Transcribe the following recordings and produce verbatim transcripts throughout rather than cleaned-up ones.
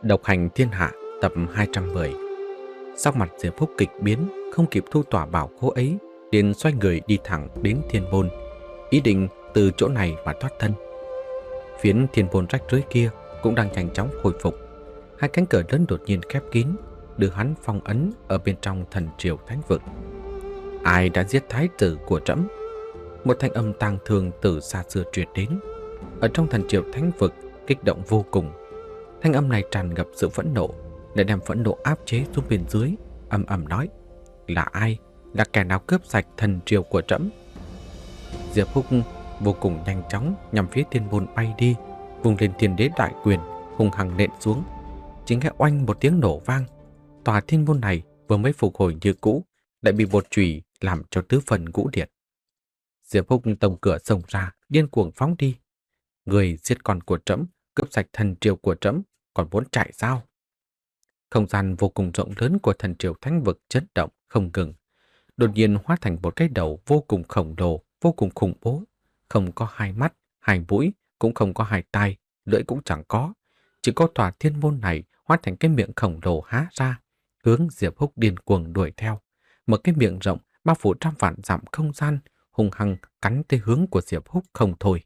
Độc hành thiên hạ tập hai trăm mười. Sắc mặt Diệp Húc kịch biến, không kịp thu tỏa bảo khố ấy, liền xoay người đi thẳng đến thiên môn, ý định từ chỗ này mà thoát thân. Phiến thiên môn rách rưới kia cũng đang nhanh chóng hồi phục. Hai cánh cửa lớn đột nhiên khép kín, đưa hắn phong ấn ở bên trong thần triều thánh vực. Ai đã giết thái tử của trẫm? Một thanh âm tang thương từ xa xưa truyền đến. Ở trong thần triều thánh vực kích động vô cùng. Thanh âm này tràn ngập sự phẫn nộ, để đem phẫn nộ áp chế xuống bên dưới, ầm ầm nói: là ai? Là kẻ nào cướp sạch thần triều của trẫm? Diệp Húc vô cùng nhanh chóng nhằm phía thiên môn bay đi, vùng lên thiên đế đại quyền, hung hăng nện xuống. Chỉ nghe oanh một tiếng nổ vang, tòa thiên môn này vừa mới phục hồi như cũ, lại bị một chùy làm cho tứ phần ngũ liệt. Diệp Húc tổng cửa xông ra, điên cuồng phóng đi. Người giết con của trẫm, cướp sạch thần triều của trẫm, còn muốn chạy sao? Không gian vô cùng rộng lớn của thần triều thánh vực chấn động không ngừng, đột nhiên hóa thành một cái đầu vô cùng khổng lồ, vô cùng khủng bố. Không có hai mắt, hai mũi, cũng không có hai tai, lưỡi cũng chẳng có. Chỉ có tòa thiên môn này hóa thành cái miệng khổng lồ há ra, hướng Diệp Húc điên cuồng đuổi theo. Một cái miệng rộng bao phủ trăm vạn dặm không gian, hung hăng cắn tới hướng của Diệp Húc không thôi.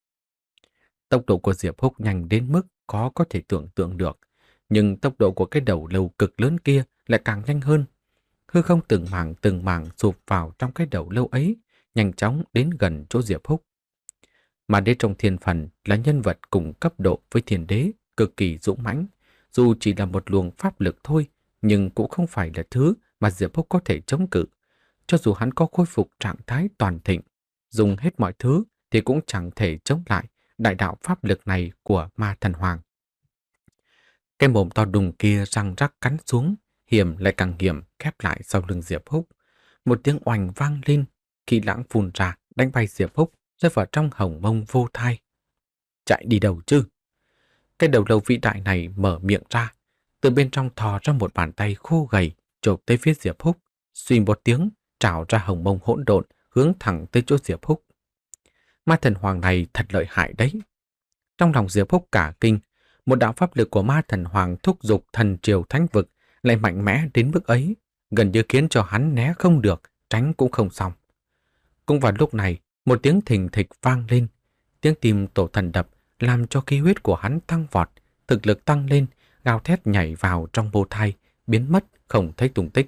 Tốc độ của Diệp Húc nhanh đến mức khó có thể tưởng tượng được, nhưng tốc độ của cái đầu lâu cực lớn kia lại càng nhanh hơn. Hư không từng mảng từng mảng sụp vào trong cái đầu lâu ấy, nhanh chóng đến gần chỗ Diệp Húc. Mà đế trong thiên phần là nhân vật cùng cấp độ với thiên đế, cực kỳ dũng mãnh. Dù chỉ là một luồng pháp lực thôi, nhưng cũng không phải là thứ mà Diệp Húc có thể chống cự. Cho dù hắn có khôi phục trạng thái toàn thịnh, dùng hết mọi thứ thì cũng chẳng thể chống lại đại đạo pháp lực này của ma thần hoàng. Cái mồm to đùng kia răng rắc cắn xuống, hiểm lại càng hiểm khép lại sau lưng Diệp Húc. Một tiếng oanh vang lên, khí lãng phun ra đánh bay Diệp Húc rơi vào trong hồng mông vô thai. Chạy đi đâu chứ? Cái đầu lâu vĩ đại này mở miệng ra, từ bên trong thò ra một bàn tay khô gầy chộp tới phía Diệp Húc, suy một tiếng trào ra hồng mông hỗn độn hướng thẳng tới chỗ Diệp Húc. Ma thần hoàng này thật lợi hại đấy. Trong lòng Diệp Húc cả kinh, một đạo pháp lực của ma thần hoàng thúc giục thần triều thánh vực lại mạnh mẽ đến mức ấy, gần như khiến cho hắn né không được, tránh cũng không xong. Cũng vào lúc này, một tiếng thình thịch vang lên, tiếng tim tổ thần đập làm cho khí huyết của hắn tăng vọt, thực lực tăng lên, gào thét nhảy vào trong vô thai, biến mất không thấy tung tích.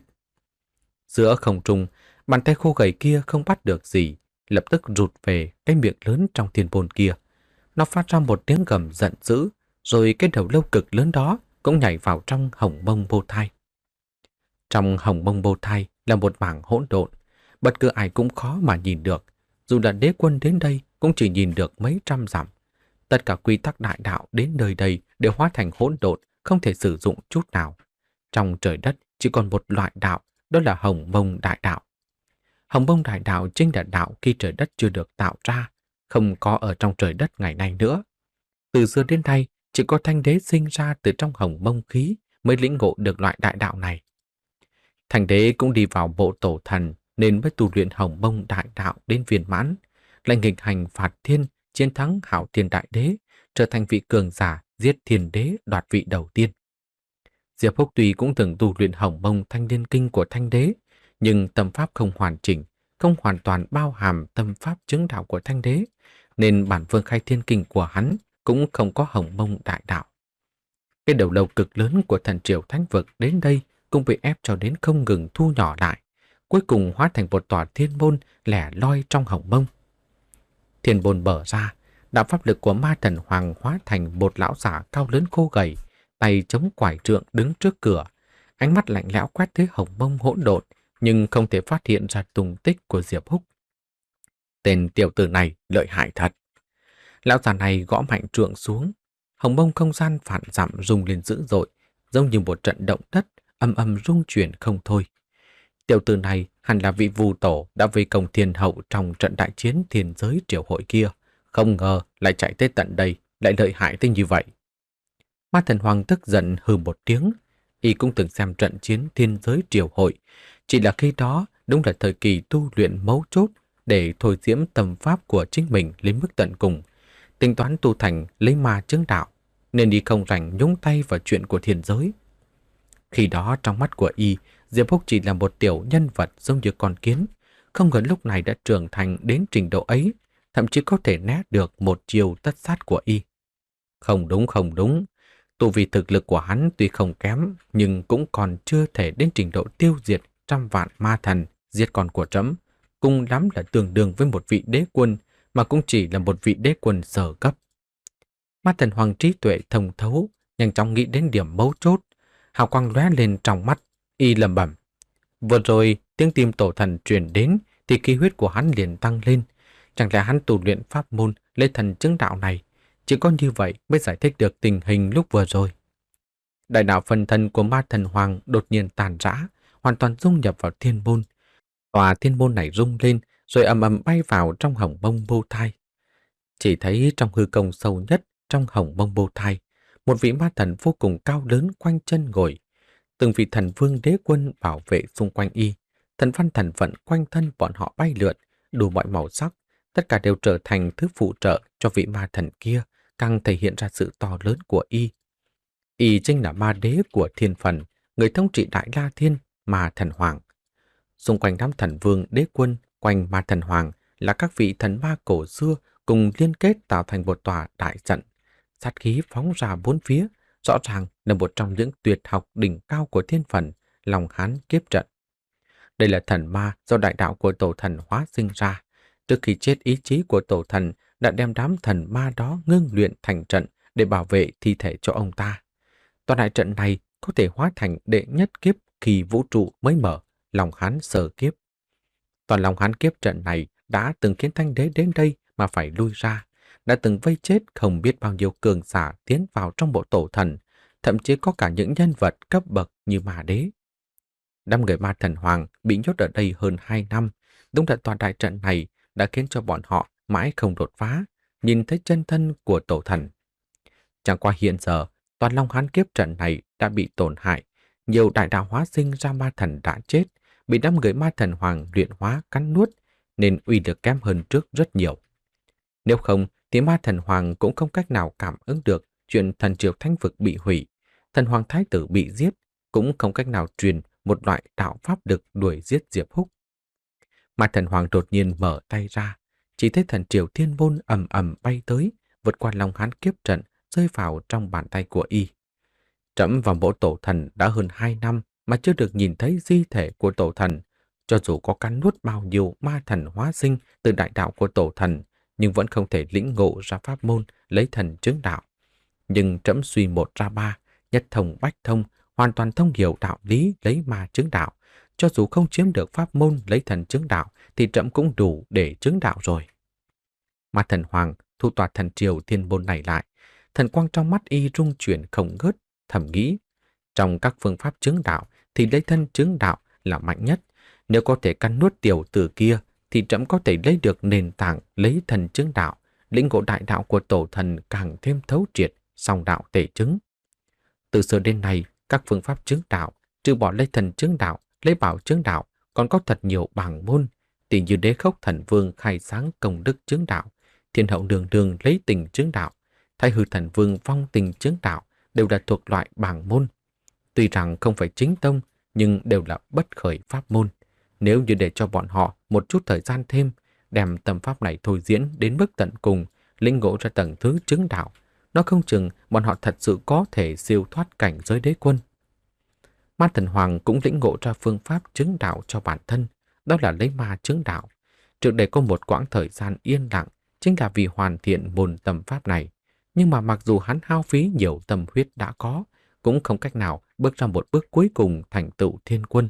Giữa không trung, bàn tay khô gầy kia không bắt được gì, lập tức rụt về cái miệng lớn trong thiên môn kia. Nó phát ra một tiếng gầm giận dữ, rồi cái đầu lâu cực lớn đó cũng nhảy vào trong hồng mông vô thai. Trong hồng mông vô thai là một mảng hỗn độn, bất cứ ai cũng khó mà nhìn được. Dù là đế quân đến đây cũng chỉ nhìn được mấy trăm dặm. Tất cả quy tắc đại đạo đến nơi đây đều hóa thành hỗn độn, không thể sử dụng chút nào. Trong trời đất chỉ còn một loại đạo, đó là hồng mông đại đạo. Hồng mông đại đạo chính là đạo khi trời đất chưa được tạo ra, không có ở trong trời đất ngày nay nữa. Từ xưa đến nay, chỉ có Thanh Đế sinh ra từ trong hồng mông khí mới lĩnh ngộ được loại đại đạo này. Thanh Đế cũng đi vào bộ tổ thần nên mới tu luyện hồng mông đại đạo đến viên mãn, lại nghịch hành phạt thiên, chiến thắng Hạo Thiên Đại Đế, trở thành vị cường giả giết Thiên Đế đoạt vị đầu tiên. Diệp Húc tuy cũng từng tu luyện hồng mông thanh liên kinh của Thanh Đế, nhưng tâm pháp không hoàn chỉnh, không hoàn toàn bao hàm tâm pháp chứng đạo của Thanh Đế, nên bản Vương Khai Thiên Kinh của hắn cũng không có hồng mông đại đạo. Cái đầu lâu cực lớn của thần triều thánh vực đến đây cũng bị ép cho đến không ngừng thu nhỏ lại, cuối cùng hóa thành một tòa thiên môn lẻ loi trong hồng mông. Thiên môn mở ra, đạo pháp lực của ma thần hoàng hóa thành một lão giả cao lớn khô gầy, tay chống quải trượng đứng trước cửa, ánh mắt lạnh lẽo quét tới hồng mông hỗn độn, nhưng không thể phát hiện ra tung tích của Diệp Húc. Tên tiểu tử này lợi hại thật. Lão già này gõ mạnh trượng xuống, hồng mông không gian phản dặm rung lên dữ dội, giống như một trận động đất âm âm rung chuyển không thôi. Tiểu tử này hẳn là vị vù tổ đã vây công thiên hậu trong trận đại chiến thiên giới triều hội kia, không ngờ lại chạy tới tận đây, lại lợi hại tới như vậy. Ma thần hoàng tức giận hừ một tiếng, y cũng từng xem trận chiến thiên giới triều hội, chỉ là khi đó đúng là thời kỳ tu luyện mấu chốt để thôi diễm tâm pháp của chính mình lên mức tận cùng, tính toán tu thành lấy ma chứng đạo, nên y không rảnh nhúng tay vào chuyện của thiên giới. Khi đó trong mắt của y, Diệp Húc chỉ là một tiểu nhân vật giống như con kiến, không ngờ lúc này đã trưởng thành đến trình độ ấy, thậm chí có thể né được một chiều tất sát của y. Không đúng không đúng, tu vi thực lực của hắn tuy không kém, nhưng cũng còn chưa thể đến trình độ tiêu diệt trăm vạn ma thần, giết con của trẫm, cùng lắm là tương đương với một vị đế quân, mà cũng chỉ là một vị đế quân sở cấp. Ma thần Hoàng trí tuệ thông thấu, nhanh chóng nghĩ đến điểm mấu chốt, hào quang lóe lên trong mắt, y lẩm bẩm. Vừa rồi tiếng tim tổ thần truyền đến thì khí huyết của hắn liền tăng lên, chẳng lẽ hắn tu luyện pháp môn lấy thần chứng đạo này? Chỉ có như vậy mới giải thích được tình hình lúc vừa rồi. Đại đạo phần thân của ma thần Hoàng đột nhiên tàn rã, hoàn toàn dung nhập vào thiên môn. Tòa thiên môn này rung lên rồi ầm ầm bay vào trong hồng mông bô thai. Chỉ thấy trong hư không sâu nhất trong hồng mông bô thai, một vị ma thần vô cùng cao lớn quanh chân ngồi. Từng vị thần vương đế quân bảo vệ xung quanh y, thần văn thần vận quanh thân bọn họ bay lượn, đủ mọi màu sắc, tất cả đều trở thành thứ phụ trợ cho vị ma thần kia, càng thể hiện ra sự to lớn của y. Y chính là ma đế của thiên phần, người thống trị đại la thiên, ma thần hoàng. Xung quanh đám thần vương đế quân, quanh ma thần hoàng là các vị thần ma cổ xưa cùng liên kết tạo thành một tòa đại trận. Sát khí phóng ra bốn phía, rõ ràng là một trong những tuyệt học đỉnh cao của thiên phần, Long Hán kiếp trận. Đây là thần ma do đại đạo của tổ thần hóa sinh ra. Trước khi chết, ý chí của tổ thần đã đem đám thần ma đó ngưng luyện thành trận để bảo vệ thi thể cho ông ta. Toàn đại trận này có thể hóa thành đệ nhất kiếp khi vũ trụ mới mở, Long Hán sở kiếp. Toàn Long Hán kiếp trận này đã từng khiến Thanh Đế đến đây mà phải lui ra, đã từng vây chết không biết bao nhiêu cường giả tiến vào trong bộ tổ thần, thậm chí có cả những nhân vật cấp bậc như Ma Đế. Đám người ma thần hoàng bị nhốt ở đây hơn hai năm, đúng là toàn đại trận này đã khiến cho bọn họ mãi không đột phá, nhìn thấy chân thân của tổ thần. Chẳng qua hiện giờ, toàn Long Hán kiếp trận này đã bị tổn hại, nhiều đại đạo hóa sinh ra ma thần đã chết, bị đám người ma thần hoàng luyện hóa cắn nuốt, nên uy lực kém hơn trước rất nhiều. Nếu không, thì ma thần hoàng cũng không cách nào cảm ứng được chuyện thần triều thánh vực bị hủy, thần hoàng thái tử bị giết, cũng không cách nào truyền một loại đạo pháp lực đuổi giết Diệp Húc. Ma thần hoàng đột nhiên mở tay ra, chỉ thấy thần triều thiên môn ầm ầm bay tới, vượt qua Long Hán kiếp trận, rơi vào trong bàn tay của y. Trẫm vào bộ tổ thần đã hơn hai năm mà chưa được nhìn thấy di thể của tổ thần, cho dù có cắn nuốt bao nhiêu ma thần hóa sinh từ đại đạo của tổ thần, nhưng vẫn không thể lĩnh ngộ ra pháp môn lấy thần chứng đạo. Nhưng trẫm suy một ra ba, nhất thông bách thông, hoàn toàn thông hiểu đạo lý lấy ma chứng đạo. Cho dù không chiếm được pháp môn lấy thần chứng đạo, thì trẫm cũng đủ để chứng đạo rồi. Ma thần hoàng thu tòa thần triều thiên môn này lại, thần quang trong mắt y rung chuyển không ngớt, thầm nghĩ. Trong các phương pháp chứng đạo thì lấy thân chứng đạo là mạnh nhất. Nếu có thể cắn nuốt tiểu tử kia, thì trẫm có thể lấy được nền tảng lấy thần chứng đạo, lĩnh ngộ đại đạo của tổ thần càng thêm thấu triệt, song đạo tề chứng. Từ xưa đến nay, các phương pháp chứng đạo, trừ bỏ lấy thần chứng đạo, lấy bảo chứng đạo, còn có thật nhiều bảng môn, tỷ như Đế Khốc Thần Vương khai sáng công đức chứng đạo, Thiên Hậu Nương Nương lấy tình chứng đạo, Thái Hư Thần Vương vong tình chứng đạo, đều là thuộc loại bảng môn. Tuy rằng không phải chính tông, nhưng đều là bất khởi pháp môn. Nếu như để cho bọn họ một chút thời gian thêm, đem tâm pháp này thôi diễn đến mức tận cùng, lĩnh ngộ ra tầng thứ chứng đạo, nó không chừng bọn họ thật sự có thể siêu thoát cảnh giới đế quân. Ma thần hoàng cũng lĩnh ngộ ra phương pháp chứng đạo cho bản thân, đó là lấy ma chứng đạo. Trước đây có một quãng thời gian yên lặng, chính là vì hoàn thiện môn tâm pháp này. Nhưng mà mặc dù hắn hao phí nhiều tâm huyết đã có, cũng không cách nào bước ra một bước cuối cùng thành tựu thiên quân.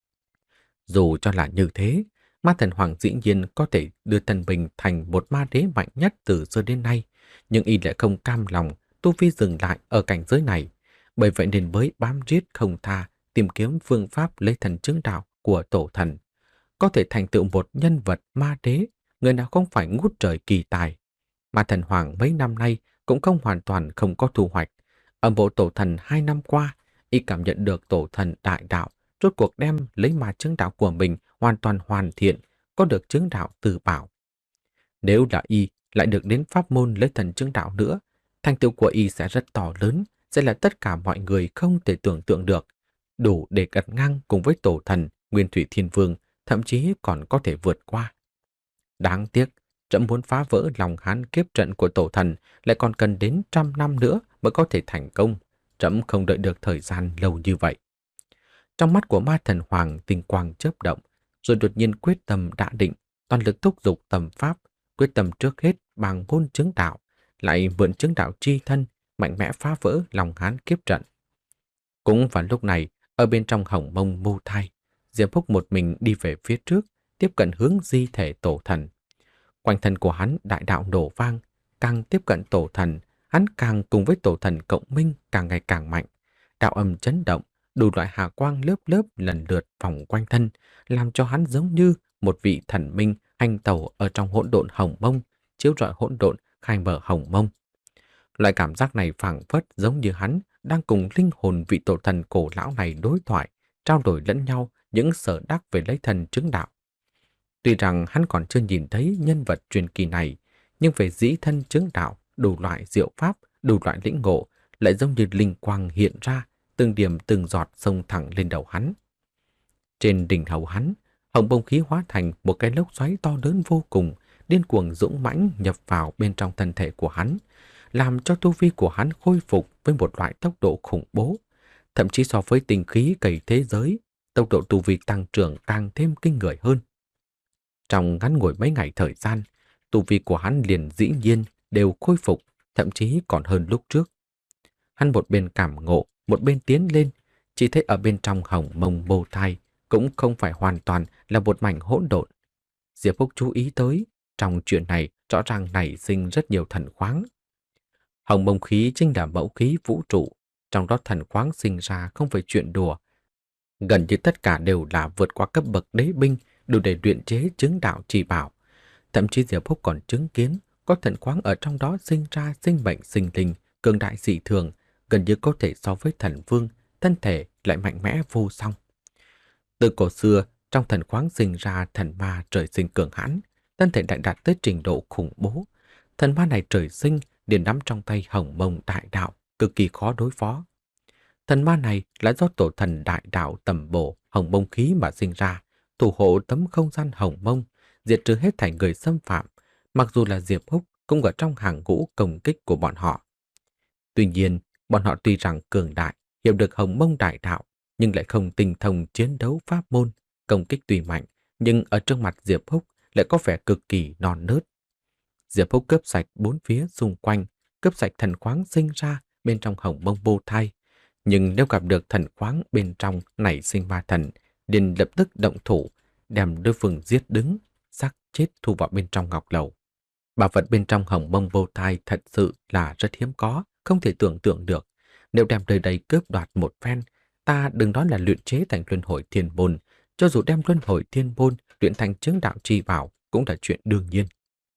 Dù cho là như thế, ma thần hoàng dĩ nhiên có thể đưa thần mình thành một ma đế mạnh nhất từ xưa đến nay, nhưng y lại không cam lòng tu vi dừng lại ở cảnh giới này, bởi vậy nên mới bám riết không tha tìm kiếm phương pháp lấy thần chứng đạo của tổ thần. Có thể thành tựu một nhân vật ma đế, người nào không phải ngút trời kỳ tài. Ma thần hoàng mấy năm nay cũng không hoàn toàn không có thu hoạch. Ở bộ tổ thần hai năm qua, y cảm nhận được tổ thần đại đạo rốt cuộc đem lấy ma chứng đạo của mình hoàn toàn hoàn thiện, có được chứng đạo từ bảo. Nếu là y lại được đến pháp môn lấy thần chứng đạo nữa, Thành tựu của y sẽ rất to lớn, sẽ là tất cả mọi người không thể tưởng tượng được, đủ để gặt ngang cùng với tổ thần Nguyên Thủy Thiên Vương, thậm chí còn có thể vượt qua. Đáng tiếc, trẫm muốn phá vỡ lòng hán kiếp trận của tổ thần lại còn cần đến trăm năm nữa mới có thể thành công. Trẫm không đợi được thời gian lâu như vậy. Trong mắt của Ma Thần Hoàng tinh quang chớp động, rồi đột nhiên quyết tâm đã định, toàn lực thúc giục tầm pháp, quyết tâm trước hết bằng môn chứng đạo, lại mượn chứng đạo chi thân, mạnh mẽ phá vỡ lòng hán kiếp trận. Cũng vào lúc này, ở bên trong hồng mông mưu thai, Diệp Phúc một mình đi về phía trước, tiếp cận hướng di thể tổ thần. Quanh thân của hắn đại đạo nổ vang, càng tiếp cận tổ thần, hắn càng cùng với tổ thần cộng minh càng ngày càng mạnh. Đạo âm chấn động, đủ loại hà quang lớp lớp lần lượt vòng quanh thân, làm cho hắn giống như một vị thần minh hành tẩu ở trong hỗn độn hồng mông, chiếu rọi hỗn độn khai mở hồng mông. Loại cảm giác này phảng phất giống như hắn đang cùng linh hồn vị tổ thần cổ lão này đối thoại, trao đổi lẫn nhau những sở đắc về lấy thần chứng đạo. Tuy rằng hắn còn chưa nhìn thấy nhân vật truyền kỳ này, nhưng về dĩ thân chứng đạo, đủ loại diệu pháp, đủ loại lĩnh ngộ, lại giống như linh quang hiện ra, từng điểm từng giọt xông thẳng lên đầu hắn. Trên đỉnh đầu hắn, hồng bông khí hóa thành một cái lốc xoáy to lớn vô cùng, điên cuồng dũng mãnh nhập vào bên trong thân thể của hắn, làm cho tu vi của hắn khôi phục với một loại tốc độ khủng bố. Thậm chí so với tinh khí cày thế giới, tốc độ tu vi tăng trưởng càng thêm kinh người hơn. Trong ngắn ngủi mấy ngày thời gian, tu vi của hắn liền dĩ nhiên đều khôi phục, thậm chí còn hơn lúc trước. Hắn một bên cảm ngộ, một bên tiến lên, chỉ thấy ở bên trong hồng mông bồ thai cũng không phải hoàn toàn là một mảnh hỗn độn. Diệp Phúc chú ý tới, trong chuyện này rõ ràng nảy sinh rất nhiều thần khoáng. Hồng mông khí chính là mẫu khí vũ trụ, trong đó thần khoáng sinh ra không phải chuyện đùa. Gần như tất cả đều là vượt qua cấp bậc đế binh, đủ để luyện chế chứng đạo trì bảo. Thậm chí Diệp Phúc còn chứng kiến có thần khoáng ở trong đó sinh ra sinh mệnh sinh linh, cường đại dị thường, gần như có thể so với thần vương, thân thể lại mạnh mẽ vô song. Từ cổ xưa, trong thần khoáng sinh ra thần ma trời sinh cường hãn, thân thể đại đạt tới trình độ khủng bố. Thần ma này trời sinh liền nắm trong tay hồng mông đại đạo, cực kỳ khó đối phó. Thần ma này là do tổ thần đại đạo tầm bổ hồng mông khí mà sinh ra, thủ hộ tấm không gian hồng mông, diệt trừ hết thảy người xâm phạm, mặc dù là Diệp Húc cũng ở trong hàng ngũ công kích của bọn họ. Tuy nhiên, bọn họ tuy rằng cường đại, hiểu được hồng mông đại đạo, nhưng lại không tinh thông chiến đấu pháp môn, công kích tuy mạnh, nhưng ở trước mặt Diệp Húc lại có vẻ cực kỳ non nớt. Diệp Húc cướp sạch bốn phía xung quanh, cướp sạch thần khoáng sinh ra bên trong hồng mông bồ thai. Nhưng nếu gặp được thần khoáng bên trong nảy sinh ma thần, liền lập tức động thủ, đem đối phương giết đứng, xác chết thu vào bên trong ngọc lầu. Bảo vật bên trong hồng mông vô thai thật sự là rất hiếm có, không thể tưởng tượng được. Nếu đem nơi đây cướp đoạt một phen, ta đừng nói là luyện chế thành luân hồi thiên môn, cho dù đem luân hồi thiên môn luyện thành chứng đạo chi bảo cũng là chuyện đương nhiên.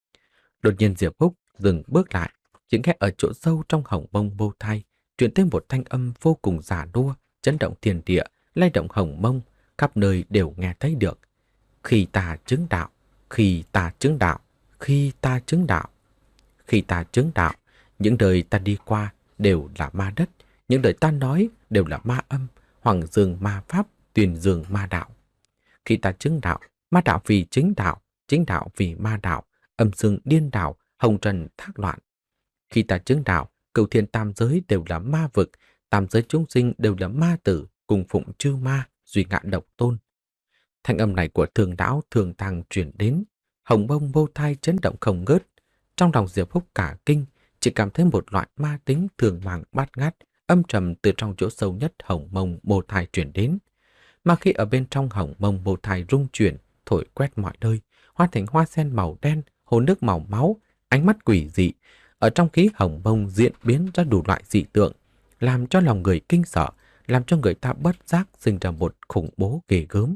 Đột nhiên Diệp Húc dừng bước lại, chỉ nghe ở chỗ sâu trong hồng mông vô thai truyền tới một thanh âm vô cùng già nua, chấn động thiên địa, lay động hồng mông, khắp nơi đều nghe thấy được. Khi ta chứng đạo, khi ta chứng đạo, khi ta chứng đạo, khi ta chứng đạo, những đời ta đi qua đều là ma đất, những đời ta nói đều là ma âm, hoàng dương ma pháp, tuyền dương ma đạo. Khi ta chứng đạo, ma đạo vì chính đạo, chính đạo vì ma đạo, âm dương điên đạo, hồng trần thác loạn. Khi ta chứng đạo, cửu thiên tam giới đều là ma vực, tam giới chúng sinh đều là ma tử, cùng phụng chư ma, duy ngạn độc tôn. Thanh âm này của thường đảo thường thăng truyền đến, hồng mông vô thai chấn động không ngớt. Trong lòng Diệp Húc cả kinh, chỉ cảm thấy một loại ma tính thường màng bát ngát, âm trầm từ trong chỗ sâu nhất hồng mông vô thai truyền đến. Mà khi ở bên trong hồng mông vô thai rung chuyển, thổi quét mọi nơi, hóa thành hoa sen màu đen, hồ nước màu máu, ánh mắt quỷ dị, ở trong khí hồng mông diễn biến ra đủ loại dị tượng, làm cho lòng người kinh sợ, làm cho người ta bất giác sinh ra một khủng bố ghê gớm.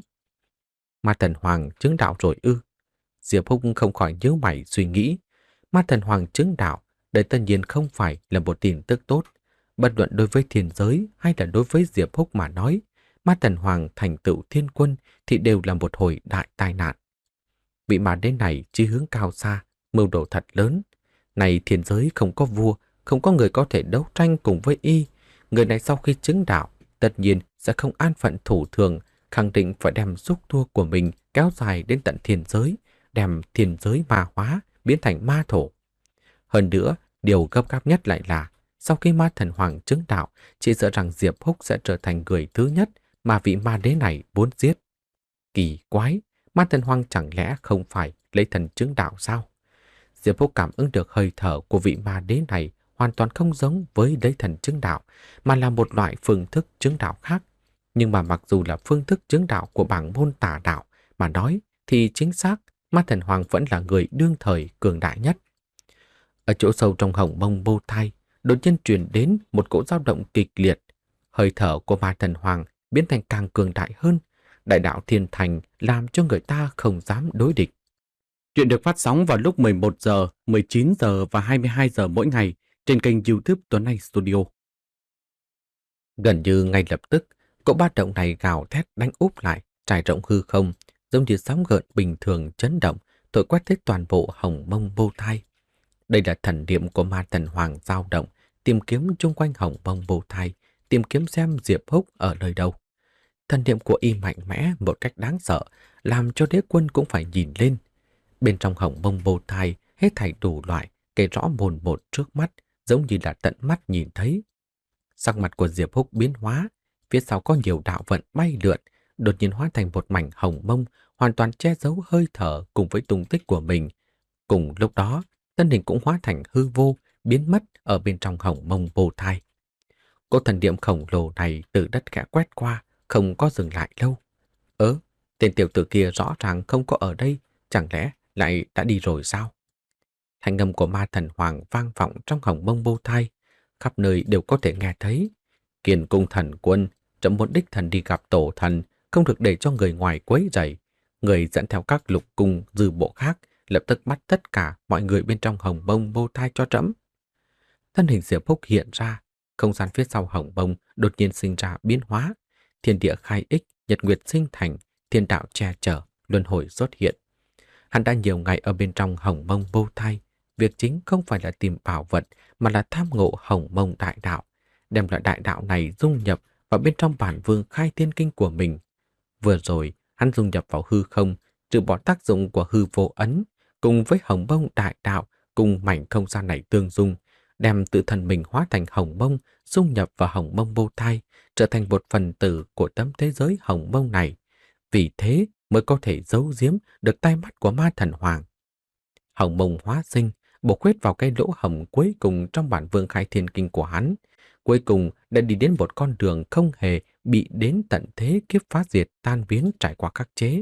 Ma Thần Hoàng chứng đạo rồi ư? Diệp Húc không khỏi nhíu mày suy nghĩ. Ma Thần Hoàng chứng đạo, đây tất nhiên không phải là một tin tức tốt. Bất luận đối với thiên giới hay là đối với Diệp Húc mà nói, Ma Thần Hoàng thành tựu thiên quân thì đều là một hồi đại tai nạn. Vị ma đế này chí hướng cao xa, mưu đồ thật lớn. Này thiên giới không có vua, không có người có thể đấu tranh cùng với y. Người này sau khi chứng đạo, tất nhiên sẽ không an phận thủ thường, khẳng định phải đem xúc tua của mình kéo dài đến tận thiên giới, đem thiên giới ma hóa, biến thành ma thổ. Hơn nữa, điều gấp gáp nhất lại là, sau khi ma thần hoàng chứng đạo, chỉ sợ rằng Diệp Húc sẽ trở thành người thứ nhất mà vị ma đế này muốn giết. Kỳ quái, ma thần hoàng chẳng lẽ không phải lấy thần chứng đạo sao? Diệp Húc cảm ứng được hơi thở của vị ma đế này hoàn toàn không giống với lấy thần chứng đạo, mà là một loại phương thức chứng đạo khác. Nhưng mà mặc dù là phương thức chứng đạo của bảng môn tà đạo mà nói, thì chính xác, ma thần hoàng vẫn là người đương thời cường đại nhất. Ở chỗ sâu trong hồng mông bô thai, đột nhiên truyền đến một cỗ dao động kịch liệt. Hơi thở của ma thần hoàng biến thành càng cường đại hơn. Đại đạo thiên thành làm cho người ta không dám đối địch. Chuyện được phát sóng vào lúc mười một giờ, mười chín giờ và hai mươi hai giờ mỗi ngày trên kênh YouTube Tuấn Anh Studio. Gần như ngay lập tức, cỗ ba động này gào thét đánh úp lại, trải rộng hư không, giống như sóng gợn bình thường chấn động, thổi quét tới toàn bộ hồng mông bô thai. Đây là thần niệm của ma thần hoàng dao động, tìm kiếm chung quanh hồng mông bô thai, tìm kiếm xem Diệp Húc ở nơi đâu. Thần niệm của y mạnh mẽ một cách đáng sợ, làm cho đế quân cũng phải nhìn lên. Bên trong hồng mông bô thai, hết thảy đủ loại, kể rõ mồn một trước mắt, giống như là tận mắt nhìn thấy. Sắc mặt của Diệp Húc biến hóa, phía sau có nhiều đạo vận bay lượn, đột nhiên hóa thành một mảnh hồng mông, hoàn toàn che giấu hơi thở cùng với tung tích của mình. Cùng lúc đó, thân hình cũng hóa thành hư vô, biến mất ở bên trong hồng mông bồ thai. Cô thần niệm khổng lồ này từ đất khẽ quét qua, không có dừng lại lâu. Ớ, tên tiểu tử kia rõ ràng không có ở đây, chẳng lẽ lại đã đi rồi sao? Thanh âm của ma thần hoàng vang vọng trong hồng mông bô thai, khắp nơi đều có thể nghe thấy. Kiền cung thần quân, trẫm muốn đích thần đi gặp tổ thần, không được để cho người ngoài quấy rầy. Người dẫn theo các lục cung dư bộ khác, lập tức bắt tất cả mọi người bên trong hồng mông bô thai cho trẫm. Thân hình Diệp Húc hiện ra, không gian phía sau hồng mông đột nhiên sinh ra biến hóa, thiên địa khai ích, nhật nguyệt sinh thành, thiên đạo che chở, luân hồi xuất hiện. Hắn đã nhiều ngày ở bên trong hồng mông bô thai, việc chính không phải là tìm bảo vật mà là tham ngộ hồng mông đại đạo, đem loại đại đạo này dung nhập vào bên trong bản vương khai thiên kinh của mình. Vừa rồi, hắn dung nhập vào hư không, trừ bỏ tác dụng của hư vô ấn, cùng với hồng mông đại đạo, cùng mảnh không gian này tương dung, đem tự thân mình hóa thành hồng mông, dung nhập vào hồng mông bô thai, trở thành một phần tử của tấm thế giới hồng mông này. Vì thế mới có thể giấu giếm được tai mắt của ma thần hoàng. Hồng mông hóa sinh, bổ khuyết vào cái lỗ hổng cuối cùng trong bản vương khai thiên kinh của hắn. Cuối cùng đã đi đến một con đường không hề bị đến tận thế kiếp phá diệt tan biến trải qua khắc chế.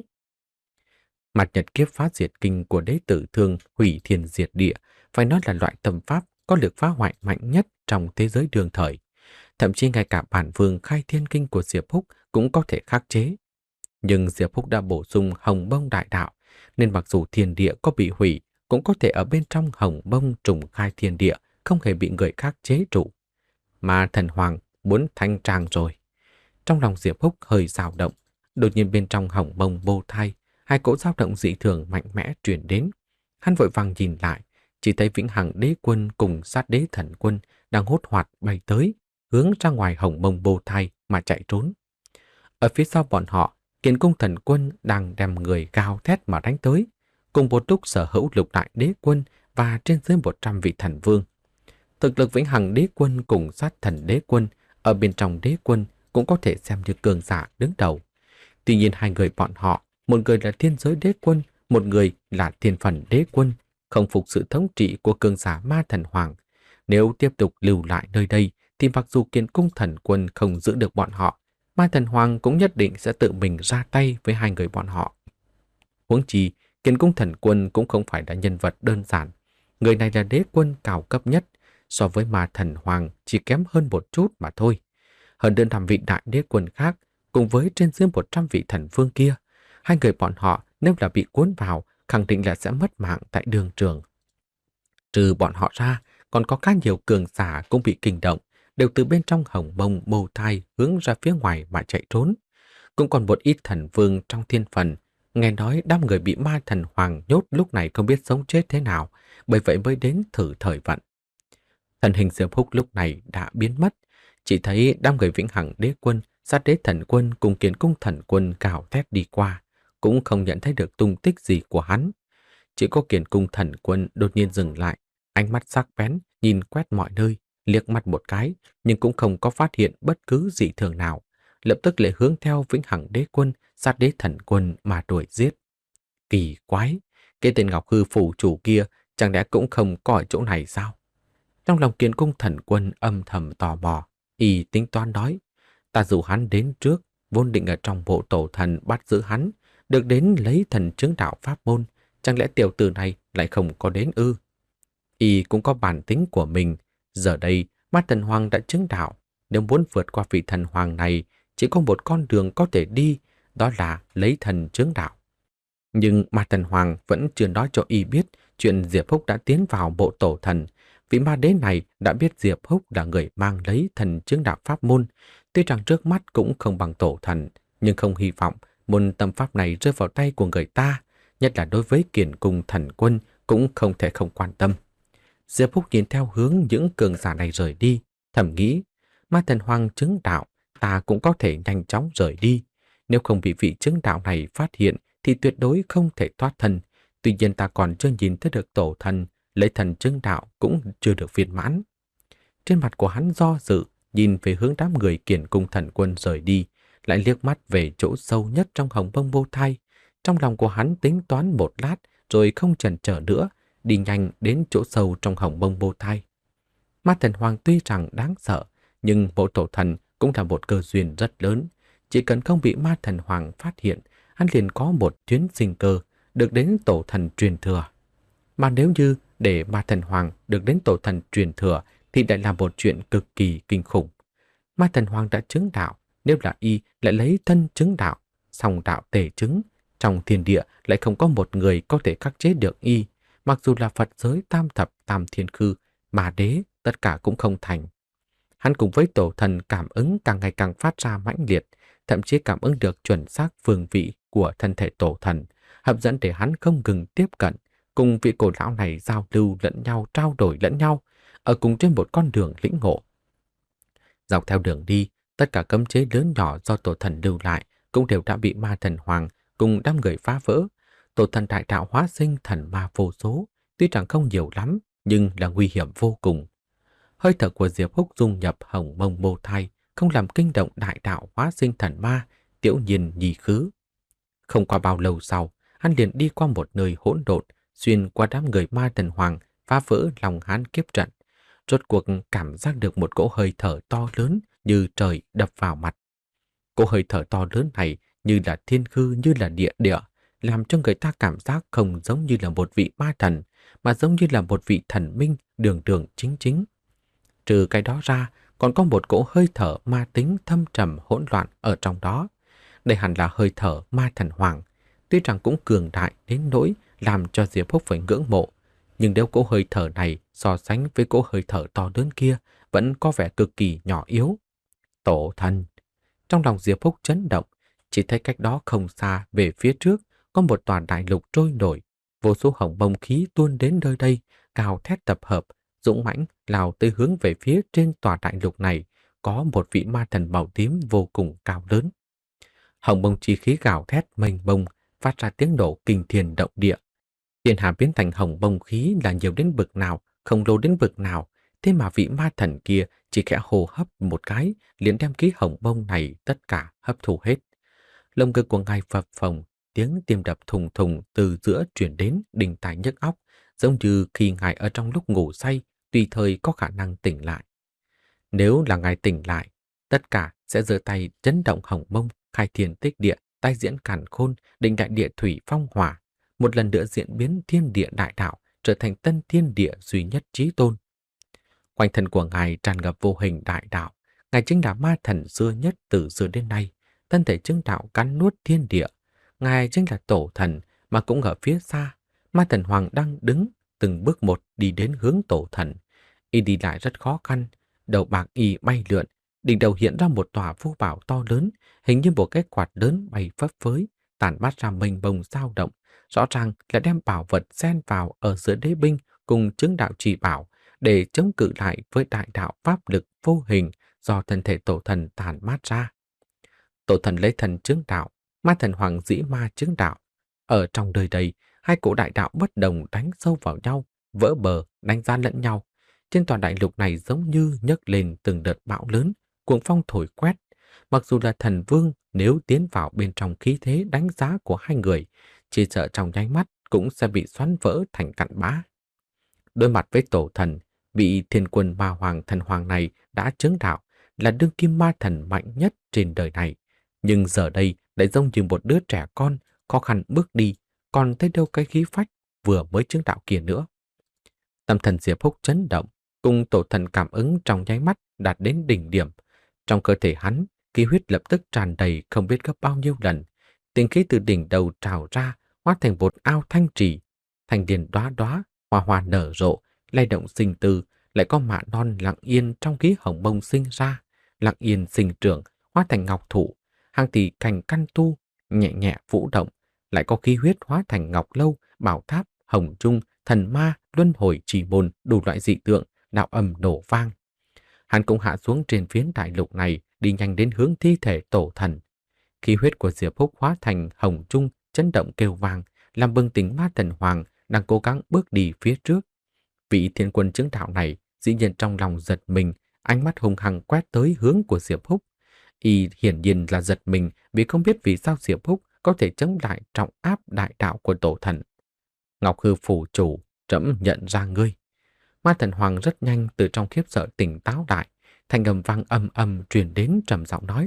Mặt nhật kiếp phá diệt kinh của đế tử Thương hủy thiên diệt địa, phải nói là loại tâm pháp có lực phá hoại mạnh nhất trong thế giới đương thời. Thậm chí ngay cả bản vương khai thiên kinh của Diệp Húc cũng có thể khắc chế. Nhưng Diệp Húc đã bổ sung hồng mông đại đạo, nên mặc dù thiên địa có bị hủy, cũng có thể ở bên trong hồng mông trùng khai thiên địa, không hề bị người khác chế trụ. Mà thần hoàng muốn thanh trang rồi. Trong lòng Diệp Húc hơi dao động, đột nhiên bên trong hồng mông bô thai, hai cỗ dao động dị thường mạnh mẽ truyền đến. Hắn vội vàng nhìn lại, chỉ thấy Vĩnh Hằng Đế Quân cùng Sát Đế Thần Quân đang hốt hoạt bay tới, hướng ra ngoài hồng mông bô thai mà chạy trốn. Ở phía sau bọn họ, Kiền Cung Thần Quân đang đem người gào thét mà đánh tới, cùng một lúc sở hữu Lục Đại Đế Quân và trên dưới một trăm vị thần vương. Thực lực Vĩnh Hằng Đế Quân cùng Sát Thần Đế Quân ở bên trong Đế Quân cũng có thể xem như cường giả đứng đầu. Tuy nhiên hai người bọn họ, một người là Thiên Giới Đế Quân, một người là Thiên Phần Đế Quân, không phục sự thống trị của cường giả Ma Thần Hoàng. Nếu tiếp tục lưu lại nơi đây, thì mặc dù Kiền Cung Thần Quân không giữ được bọn họ, Ma Thần Hoàng cũng nhất định sẽ tự mình ra tay với hai người bọn họ. Huống chi, Kiền Cung Thần Quân cũng không phải là nhân vật đơn giản. Người này là đế quân cao cấp nhất, so với Ma Thần Hoàng chỉ kém hơn một chút mà thôi. Hơn đơn tham vị đại đế quân khác, cùng với trên dưới một trăm vị thần vương kia, hai người bọn họ nếu là bị cuốn vào, khẳng định là sẽ mất mạng tại đường trường. Trừ bọn họ ra, còn có khá nhiều cường giả cũng bị kinh động, đều từ bên trong hồng mông bồ thai hướng ra phía ngoài mà chạy trốn. Cũng còn một ít thần vương trong thiên phần, nghe nói đám người bị Ma Thần Hoàng nhốt lúc này không biết sống chết thế nào, bởi vậy mới đến thử thời vận. Thân hình Diệp Húc lúc này đã biến mất, chỉ thấy đám người Vĩnh Hằng Đế Quân, Sát Đế Thần Quân cùng Kiến Cung Thần Quân gào thét đi qua, cũng không nhận thấy được tung tích gì của hắn. Chỉ có Kiến Cung Thần Quân đột nhiên dừng lại, ánh mắt sắc bén nhìn quét mọi nơi, liếc mắt một cái nhưng cũng không có phát hiện bất cứ dị thường nào, lập tức lại hướng theo Vĩnh Hằng Đế Quân, Sát Đế Thần Quân mà đuổi giết. Kỳ quái, cái tên Ngọc Hư phủ chủ kia chẳng lẽ cũng không có ở chỗ này sao? Trong lòng Kiến Cung Thần Quân âm thầm tò mò, y tính toán nói, ta dụ hắn đến trước, vốn định ở trong bộ tổ thần bắt giữ hắn, được đến lấy thần chứng đạo pháp môn, chẳng lẽ tiểu tử này lại không có đến ư? Y cũng có bản tính của mình, giờ đây Ma Thần Hoàng đã chứng đạo, nếu muốn vượt qua vị thần hoàng này, chỉ có một con đường có thể đi, đó là lấy thần chứng đạo. Nhưng Ma Thần Hoàng vẫn chưa nói cho y biết chuyện Diệp Húc đã tiến vào bộ tổ thần. Vị ma đế này đã biết Diệp Húc là người mang lấy thần chứng đạo pháp môn, tuy rằng trước mắt cũng không bằng tổ thần, nhưng không hy vọng môn tâm pháp này rơi vào tay của người ta, nhất là đối với Kiền Cung Thần Quân cũng không thể không quan tâm. Diệp Húc nhìn theo hướng những cường giả này rời đi, thầm nghĩ, Ma Thần Hoàng chứng đạo, ta cũng có thể nhanh chóng rời đi. Nếu không bị vị chứng đạo này phát hiện thì tuyệt đối không thể thoát thân. Tuy nhiên ta còn chưa nhìn thấy được tổ thần, lấy thần chứng đạo cũng chưa được viên mãn. Trên mặt của hắn do dự, nhìn về hướng đám người Kiền Cung Thần Quân rời đi, lại liếc mắt về chỗ sâu nhất trong hồng bông bô thai. Trong lòng của hắn tính toán một lát, rồi không chần chờ nữa, đi nhanh đến chỗ sâu trong hồng bông bô thai. Ma Thần Hoàng tuy rằng đáng sợ, nhưng bộ tổ thần cũng là một cơ duyên rất lớn. Chỉ cần không bị Ma Thần Hoàng phát hiện, hắn liền có một chuyến sinh cơ, được đến tổ thần truyền thừa. Mà nếu như để Ma Thần Hoàng được đến tổ thần truyền thừa thì lại là một chuyện cực kỳ kinh khủng. Ma Thần Hoàng đã chứng đạo, nếu là y lại lấy thân chứng đạo, song đạo tề chứng, trong thiên địa lại không có một người có thể khắc chế được y, mặc dù là Phật giới tam thập tam thiên khư, mà đế tất cả cũng không thành. Hắn cùng với tổ thần cảm ứng càng ngày càng phát ra mãnh liệt, thậm chí cảm ứng được chuẩn xác phương vị của thân thể tổ thần, hấp dẫn để hắn không ngừng tiếp cận, cùng vị cổ lão này giao lưu lẫn nhau, trao đổi lẫn nhau, ở cùng trên một con đường lĩnh ngộ. Dọc theo đường đi, tất cả cấm chế lớn nhỏ do tổ thần lưu lại cũng đều đã bị Ma Thần Hoàng cùng đám người phá vỡ. Tổ thần đại đạo hóa sinh thần ma vô số, tuy rằng không nhiều lắm, nhưng là nguy hiểm vô cùng. Hơi thở của Diệp Húc dung nhập hồng mông bồ thai, không làm kinh động đại đạo hóa sinh thần ma, tiểu nhiên nhì khứ. Không qua bao lâu sau, hắn liền đi qua một nơi hỗn độn, xuyên qua đám người Ma Thần Hoàng, phá vỡ lòng hán kiếp trận. Rốt cuộc cảm giác được một cỗ hơi thở to lớn như trời đập vào mặt. Cỗ hơi thở to lớn này như là thiên khư, như là địa địa, làm cho người ta cảm giác không giống như là một vị ma thần, mà giống như là một vị thần minh đường đường chính chính. Trừ cái đó ra, còn có một cỗ hơi thở ma tính thâm trầm hỗn loạn ở trong đó. Đây hẳn là hơi thở Ma Thần Hoàng, tuy rằng cũng cường đại đến nỗi làm cho Diệp Húc phải ngưỡng mộ, nhưng nếu cỗ hơi thở này so sánh với cỗ hơi thở to lớn kia vẫn có vẻ cực kỳ nhỏ yếu. Tổ thần! Trong lòng Diệp Húc chấn động, chỉ thấy cách đó không xa về phía trước có một tòa đại lục trôi nổi, vô số hồng bông khí tuôn đến nơi đây, gào thét tập hợp, dũng mãnh lao tới hướng về phía trên tòa đại lục này, có một vị ma thần màu tím vô cùng cao lớn. Hồng bông chi khí gào thét mênh mông, phát ra tiếng nổ kinh thiên động địa. Thiên hà biến thành hồng bông khí là nhiều đến bực nào, khổng lồ đến bực nào, thế mà vị ma thần kia chỉ khẽ hô hấp một cái, liền đem khí hồng bông này tất cả hấp thu hết. Lồng ngực của ngài phập phồng, tiếng tim đập thùng thùng từ giữa truyền đến đình tai nhức óc, giống như khi ngài ở trong lúc ngủ say, tùy thời có khả năng tỉnh lại. Nếu là ngài tỉnh lại, tất cả sẽ giơ tay chấn động hồng mông, khai thiên tích địa, tái diễn càn khôn, định đại địa thủy phong hỏa, một lần nữa diễn biến thiên địa đại đạo, trở thành tân thiên địa duy nhất chí tôn. Quanh thân của ngài tràn ngập vô hình đại đạo, ngài chính là ma thần xưa nhất từ xưa đến nay, thân thể chứng đạo cắn nuốt thiên địa. Ngài chính là tổ thần, mà cũng ở phía xa, Ma Thần Hoàng đang đứng từng bước một đi đến hướng tổ thần. Y đi lại rất khó khăn, đầu bạc y bay lượn, đỉnh đầu hiện ra một tòa phú bảo to lớn, hình như một cái quạt lớn bay phấp phới, tản mát ra mênh mông dao động, rõ ràng là đem bảo vật xen vào ở giữa đế binh cùng chứng đạo trì bảo, để chống cự lại với đại đạo pháp lực vô hình do thân thể tổ thần tàn mát ra. Tổ thần lấy thần chứng đạo, ma thần hoàng dĩ ma chứng đạo. Ở trong đời đây, hai cổ đại đạo bất đồng đánh sâu vào nhau, vỡ bờ, đánh giá lẫn nhau. Trên toàn đại lục này giống như nhấc lên từng đợt bão lớn, cuồng phong thổi quét. Mặc dù là thần vương, nếu tiến vào bên trong khí thế đánh giá của hai người, chỉ sợ trong nháy mắt cũng sẽ bị xoắn vỡ thành cặn bã. Đối mặt với tổ thần, vị thiên quân ma hoàng thần hoàng này đã chứng đạo, là đương kim ma thần mạnh nhất trên đời này. Nhưng giờ đây lại giống như một đứa trẻ con, khó khăn bước đi, còn thấy đâu cái khí phách vừa mới chứng đạo kia nữa. Tâm thần Diệp Húc chấn động, cùng tổ thần cảm ứng trong nháy mắt đạt đến đỉnh điểm. Trong cơ thể hắn, khí huyết lập tức tràn đầy không biết gấp bao nhiêu lần. Tinh khí từ đỉnh đầu trào ra, hóa thành một ao thanh trì. Thành điền đóa đóa, hoa hoa nở rộ, lay động sinh tư, lại có mạ non lặng yên trong khí hồng bông sinh ra, lặng yên sinh trưởng, hóa thành ngọc thụ, hàng tỷ cành căn tu, nhẹ nhẹ vũ động, lại có khí huyết hóa thành ngọc lâu, bảo tháp, hồng trung, thần ma, luân hồi trì môn, đủ loại dị tượng, đạo âm nổ vang. Hắn cũng hạ xuống trên phiến đại lục này, đi nhanh đến hướng thi thể tổ thần. Khí huyết của Diệp Húc hóa thành hồng trung, chấn động kêu vang, làm bừng tỉnh ma thần hoàng đang cố gắng bước đi phía trước. Vị thiên quân chứng đạo này dĩ nhiên trong lòng giật mình, ánh mắt hung hăng quét tới hướng của Diệp Húc. Y hiển nhiên là giật mình vì không biết vì sao Diệp Húc có thể chống lại trọng áp đại đạo của tổ thần. Ngọc Hư phủ chủ, trẫm nhận ra ngươi. Ma thần hoàng rất nhanh từ trong khiếp sợ tỉnh táo lại, thanh âm vang âm âm truyền đến trầm giọng nói: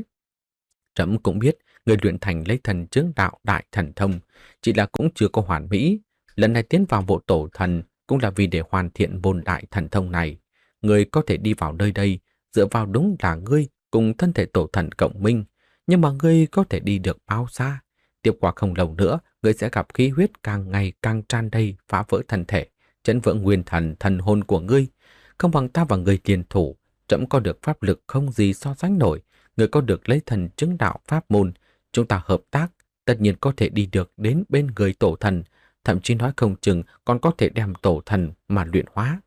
trẫm cũng biết người luyện thành lấy thần chứng đạo đại thần thông, chỉ là cũng chưa có hoàn mỹ. Lần này tiến vào bộ tổ thần cũng là vì để hoàn thiện môn đại thần thông này. Người có thể đi vào nơi đây dựa vào đúng là ngươi cùng thân thể tổ thần cộng minh, nhưng mà ngươi có thể đi được bao xa? Tiếp qua không lâu nữa, ngươi sẽ gặp khí huyết càng ngày càng tràn đầy, phá vỡ thân thể, chấn vỡ nguyên thần thần hồn của ngươi. Không bằng ta và ngươi liên thủ, trẫm có được pháp lực không gì so sánh nổi, ngươi có được lấy thần chứng đạo pháp môn, chúng ta hợp tác, tất nhiên có thể đi được đến bên người tổ thần, thậm chí nói không chừng còn có thể đem tổ thần mà luyện hóa.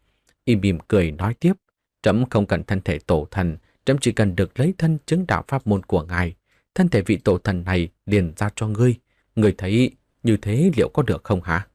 Im mỉm cười nói tiếp: trẫm không cần thân thể tổ thần, trẫm chỉ cần được lấy thân chứng đạo pháp môn của ngài. Thân thể vị tổ thần này liền giao cho ngươi, ngươi thấy như thế liệu có được không hả?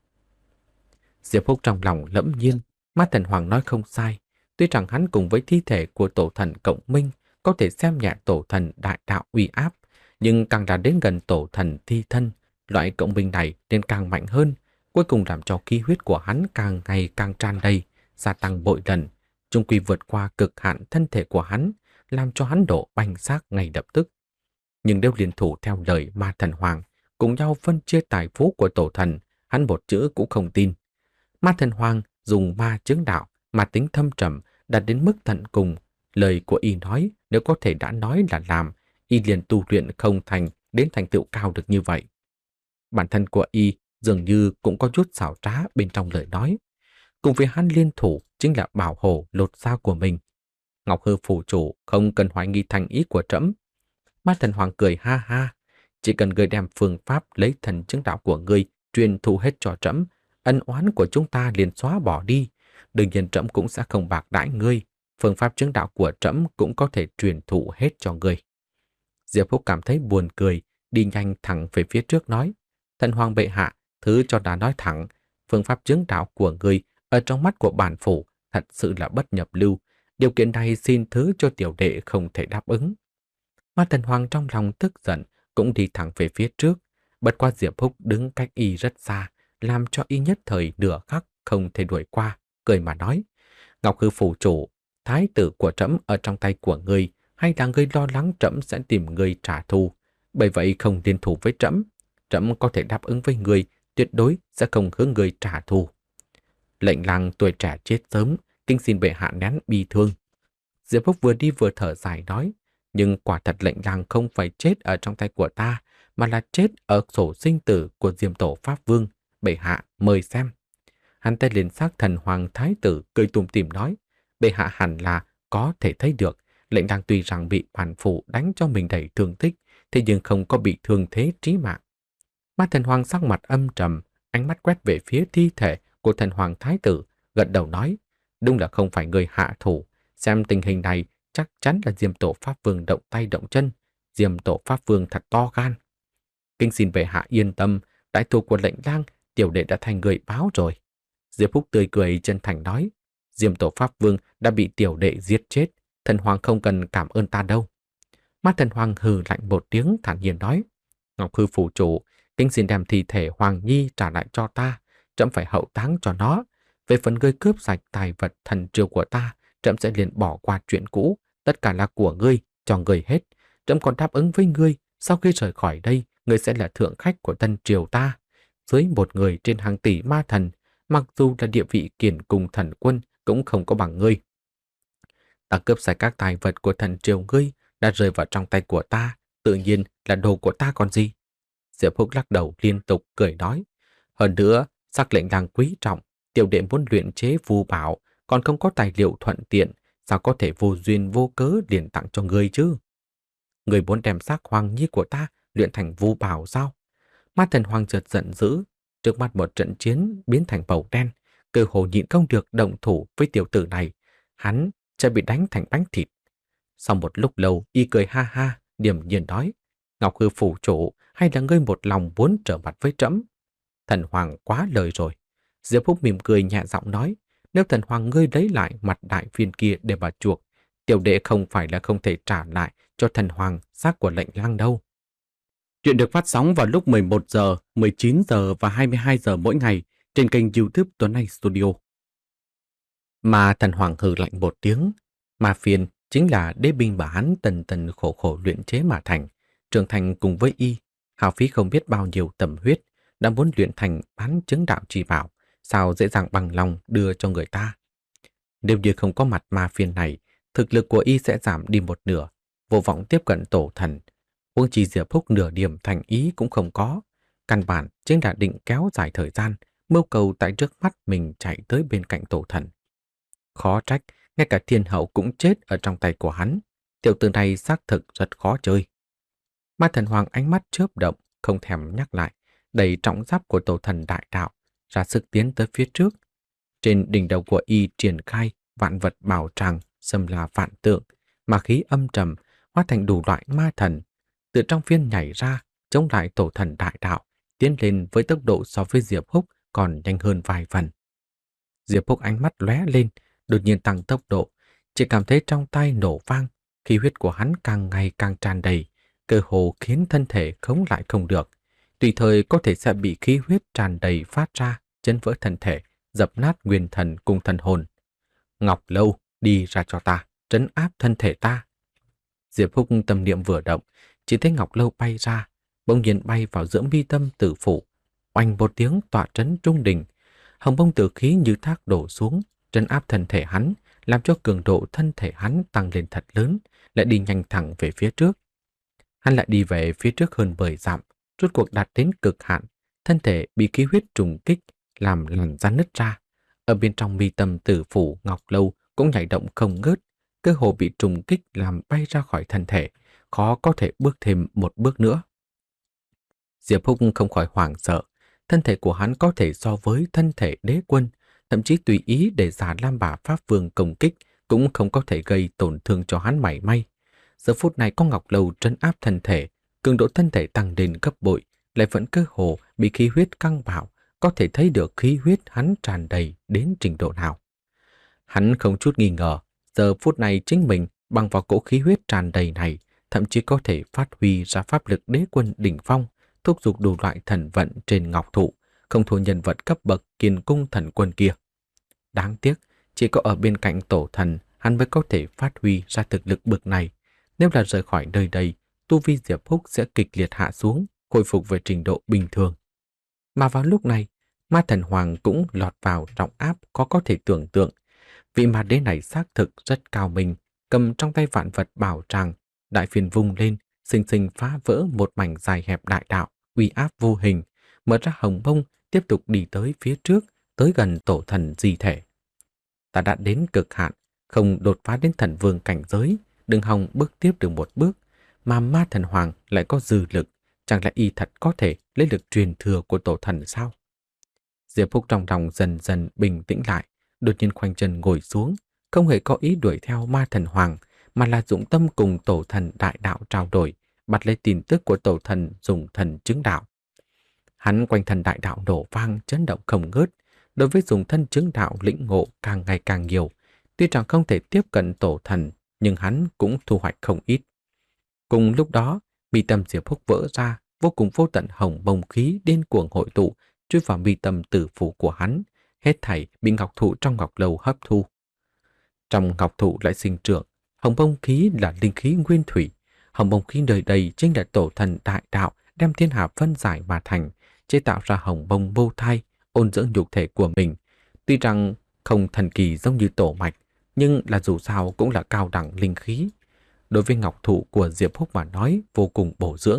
Diệp Húc trong lòng lẫm nhiên, ma thần hoàng nói không sai. Tuy rằng hắn cùng với thi thể của tổ thần cộng minh có thể xem nhẹ tổ thần đại đạo uy áp, nhưng càng là đến gần tổ thần thi thân, loại cộng minh này nên càng mạnh hơn, cuối cùng làm cho khí huyết của hắn càng ngày càng tràn đầy, gia tăng bội lần, chung quy vượt qua cực hạn thân thể của hắn, làm cho hắn đổ banh xác ngay lập tức. Nhưng nếu liên thủ theo lời ma thần hoàng, cùng nhau phân chia tài phú của tổ thần, hắn một chữ cũng không tin. Ma thần hoàng dùng ma chứng đạo, mà tính thâm trầm, đạt đến mức tận cùng. Lời của y nói, nếu có thể đã nói là làm, y liền tu luyện không thành đến thành tựu cao được như vậy. Bản thân của y dường như cũng có chút xảo trá bên trong lời nói. Cùng với hắn liên thủ chính là bảo hộ lột da của mình. Ngọc Hư phủ chủ không cần hoài nghi thành ý của trẫm. Ma thần hoàng cười ha ha, chỉ cần ngươi đem phương pháp lấy thần chứng đạo của ngươi truyền thụ hết cho trẫm, ân oán của chúng ta liền xóa bỏ đi. Đương nhiên trẫm cũng sẽ không bạc đãi ngươi, phương pháp chứng đạo của trẫm cũng có thể truyền thụ hết cho ngươi. Diệp Húc cảm thấy buồn cười, đi nhanh thẳng về phía trước nói: thần hoàng bệ hạ, thứ cho đã nói thẳng, phương pháp chứng đạo của ngươi ở trong mắt của bản phủ thật sự là bất nhập lưu. Điều kiện này xin thứ cho tiểu đệ không thể đáp ứng. Ma thần hoàng trong lòng tức giận, cũng đi thẳng về phía trước. Bất qua Diệp Húc đứng cách y rất xa, làm cho y nhất thời nửa khắc không thể đuổi qua, cười mà nói: Ngọc Hư phủ chủ, thái tử của trẫm ở trong tay của ngươi, hay là ngươi lo lắng trẫm sẽ tìm ngươi trả thù? Bởi vậy không liên thủ với trẫm, trẫm có thể đáp ứng với ngươi, tuyệt đối sẽ không hướng ngươi trả thù. Lệnh lang tuổi trẻ chết sớm, kinh xin bệ hạ nén bi thương. Diệp Húc vừa đi vừa thở dài nói: nhưng quả thật lệnh lang không phải chết ở trong tay của ta, mà là chết ở sổ sinh tử của Diêm Tổ Pháp Vương. Bệ hạ mời xem. Hắn tay lên xác thần hoàng thái tử, cười tủm tỉm nói: bệ hạ hẳn là có thể thấy được, lệnh lang tuy rằng bị bản phủ đánh cho mình đầy thương tích, thế nhưng không có bị thương thế trí mạng. Ma thần hoàng sắc mặt âm trầm, ánh mắt quét về phía thi thể của thần hoàng thái tử, gật đầu nói: đúng là không phải người hạ thủ. Xem tình hình này, chắc chắn là Diêm Tổ Pháp Vương động tay động chân. Diêm Tổ Pháp Vương thật to gan. Kính xin bệ hạ yên tâm, đại thủ của lệnh lang, tiểu đệ đã thành người báo rồi. Diệp Phúc tươi cười chân thành nói, Diêm Tổ Pháp Vương đã bị tiểu đệ giết chết, thần hoàng không cần cảm ơn ta đâu. Mắt thần hoàng hừ lạnh một tiếng thản nhiên nói, Ngọc Hư phủ chủ, kính xin đem thi thể Hoàng Nhi trả lại cho ta, trẫm phải hậu táng cho nó. Về phần ngươi cướp sạch tài vật thần triều của ta, trẫm sẽ liền bỏ qua chuyện cũ, tất cả là của ngươi, cho ngươi hết. Trẫm còn đáp ứng với ngươi, sau khi rời khỏi đây, ngươi sẽ là thượng khách của tân triều ta. Dưới một người trên hàng tỷ ma thần, mặc dù là địa vị kiển cùng thần quân cũng không có bằng ngươi. Ta cướp sạch các tài vật của thần triều ngươi đã rơi vào trong tay của ta, tự nhiên là đồ của ta còn gì. Diệp Phúc lắc đầu liên tục cười nói, hơn nữa, sắc lệnh lang quý trọng, tiểu đệ muốn luyện chế phù bảo, còn không có tài liệu thuận tiện, sao có thể vô duyên vô cớ liền tặng cho ngươi chứ? Ngươi muốn đem xác Hoàng Nhi của ta luyện thành vu bảo sao? Ma thần Hoàng chợt giận dữ, trước mắt một trận chiến biến thành màu đen, cơ hồ nhịn không được động thủ với tiểu tử này, hắn sẽ bị đánh thành bánh thịt. Sau một lúc lâu, y cười ha ha, điềm nhiên nói, Ngọc Hư phủ chủ, hay là ngươi một lòng muốn trở mặt với trẫm? Thần Hoàng quá lời rồi. Diệp Phúc mỉm cười nhẹ giọng nói, nếu thần Hoàng ngươi lấy lại mặt đại phiên kia để mà chuộc, tiểu đệ không phải là không thể trả lại cho thần Hoàng xác của lệnh lang đâu. Chuyện được phát sóng vào lúc mười một giờ, mười chín giờ và hai mươi hai giờ mỗi ngày trên kênh YouTube Tuấn Anh Studio. Mà thần Hoàng hừ lạnh một tiếng, mà phiền chính là đế binh mà hắn tần tần khổ khổ luyện chế mà thành, trưởng thành cùng với y, hao phí không biết bao nhiêu tầm huyết, đã muốn luyện thành bán chứng đạo trì bảo, sao dễ dàng bằng lòng đưa cho người ta. Nếu như không có mặt ma phiền này, thực lực của y sẽ giảm đi một nửa, vô vọng tiếp cận tổ thần. Huống chi Diệp Phúc nửa điểm thành ý cũng không có, căn bản chính là định kéo dài thời gian, mưu cầu tại trước mắt mình chạy tới bên cạnh tổ thần. Khó trách, ngay cả thiên hậu cũng chết ở trong tay của hắn. Tiểu tử này xác thực rất khó chơi. Ma thần Hoàng ánh mắt chớp động, không thèm nhắc lại, đẩy trọng giáp của tổ thần đại đạo, ra sức tiến tới phía trước. Trên đỉnh đầu của y triển khai vạn vật bảo tràng, xâm la vạn tượng, mà khí âm trầm, hóa thành đủ loại ma thần. Từ trong phiên nhảy ra, chống lại tổ thần đại đạo, tiến lên với tốc độ so với Diệp Húc còn nhanh hơn vài phần. Diệp Húc ánh mắt lóe lên, đột nhiên tăng tốc độ, chỉ cảm thấy trong tay nổ vang, khí huyết của hắn càng ngày càng tràn đầy, cơ hồ khiến thân thể khống lại không được. Tùy thời có thể sẽ bị khí huyết tràn đầy phát ra, chấn vỡ thân thể, dập nát nguyên thần cùng thần hồn. Ngọc Lâu, đi ra cho ta, trấn áp thân thể ta. Diệp Húc tâm niệm vừa động, chỉ thấy Ngọc Lâu bay ra, bỗng nhiên bay vào giữa mi tâm tử phủ, oanh một tiếng tọa trấn trung đỉnh. Hồng bông tử khí như thác đổ xuống, trấn áp thân thể hắn, làm cho cường độ thân thể hắn tăng lên thật lớn, lại đi nhanh thẳng về phía trước. Hắn lại đi về phía trước hơn mười dặm, rốt cuộc đạt đến cực hạn, thân thể bị khí huyết trùng kích, làm làn da nứt ra. Ở bên trong mi tâm tử phủ Ngọc Lâu cũng nhảy động không ngớt, cơ hồ bị trùng kích làm bay ra khỏi thân thể, khó có thể bước thêm một bước nữa. Diệp Húc không khỏi hoảng sợ, thân thể của hắn có thể so với thân thể đế quân, thậm chí tùy ý để giả Lam Bả Pháp Vương công kích cũng không có thể gây tổn thương cho hắn mảy may. Giờ phút này có Ngọc Lâu trấn áp thân thể, cường độ thân thể tăng lên gấp bội, lại vẫn cơ hồ bị khí huyết căng bạo, có thể thấy được khí huyết hắn tràn đầy đến trình độ nào. Hắn không chút nghi ngờ, giờ phút này chính mình bằng vào cỗ khí huyết tràn đầy này, thậm chí có thể phát huy ra pháp lực đế quân đỉnh phong, thúc giục đủ loại thần vận trên ngọc thụ, không thua nhân vật cấp bậc Kiền Cung thần quân kia. Đáng tiếc, chỉ có ở bên cạnh tổ thần, hắn mới có thể phát huy ra thực lực bậc này. Nếu là rời khỏi nơi đây, tu vi Diệp Húc sẽ kịch liệt hạ xuống, khôi phục về trình độ bình thường. Mà vào lúc này, ma thần Hoàng cũng lọt vào trọng áp có có thể tưởng tượng. Vị ma đế này xác thực rất cao minh, cầm trong tay vạn vật bảo tràng, đại phiên vung lên, xinh xinh phá vỡ một mảnh dài hẹp đại đạo, uy áp vô hình, mở ra hồng bông, tiếp tục đi tới phía trước, tới gần tổ thần di thể. Ta đã đến cực hạn, không đột phá đến thần vương cảnh giới, đừng hòng bước tiếp được một bước, mà ma thần Hoàng lại có dư lực, chẳng lẽ y thật có thể lấy lực truyền thừa của tổ thần sao? Diệp Phúc trong lòng dần dần bình tĩnh lại, đột nhiên khoanh chân ngồi xuống, không hề có ý đuổi theo ma thần hoàng, mà là dụng tâm cùng tổ thần đại đạo trao đổi, bắt lấy tin tức của tổ thần dùng thần chứng đạo. Hắn quanh thần đại đạo nổ vang chấn động không ngớt, đối với dùng thân chứng đạo lĩnh ngộ càng ngày càng nhiều. Tuy rằng không thể tiếp cận tổ thần, nhưng hắn cũng thu hoạch không ít. Cùng lúc đó, mi tâm Diệp Húc vỡ ra, vô cùng vô tận hồng bông khí điên cuồng hội tụ, chui vào mi tâm tử phủ của hắn, hết thảy bị ngọc thụ trong ngọc lâu hấp thu. Trong ngọc thụ lại sinh trưởng, hồng bông khí là linh khí nguyên thủy, hồng bông khí đời đầy chính là tổ thần đại đạo đem thiên hạ phân giải mà thành, chế tạo ra hồng bông vô thai, ôn dưỡng nhục thể của mình. Tuy rằng không thần kỳ giống như tổ mạch, nhưng là dù sao cũng là cao đẳng linh khí. Đối với ngọc thụ của Diệp Húc mà nói vô cùng bổ dưỡng.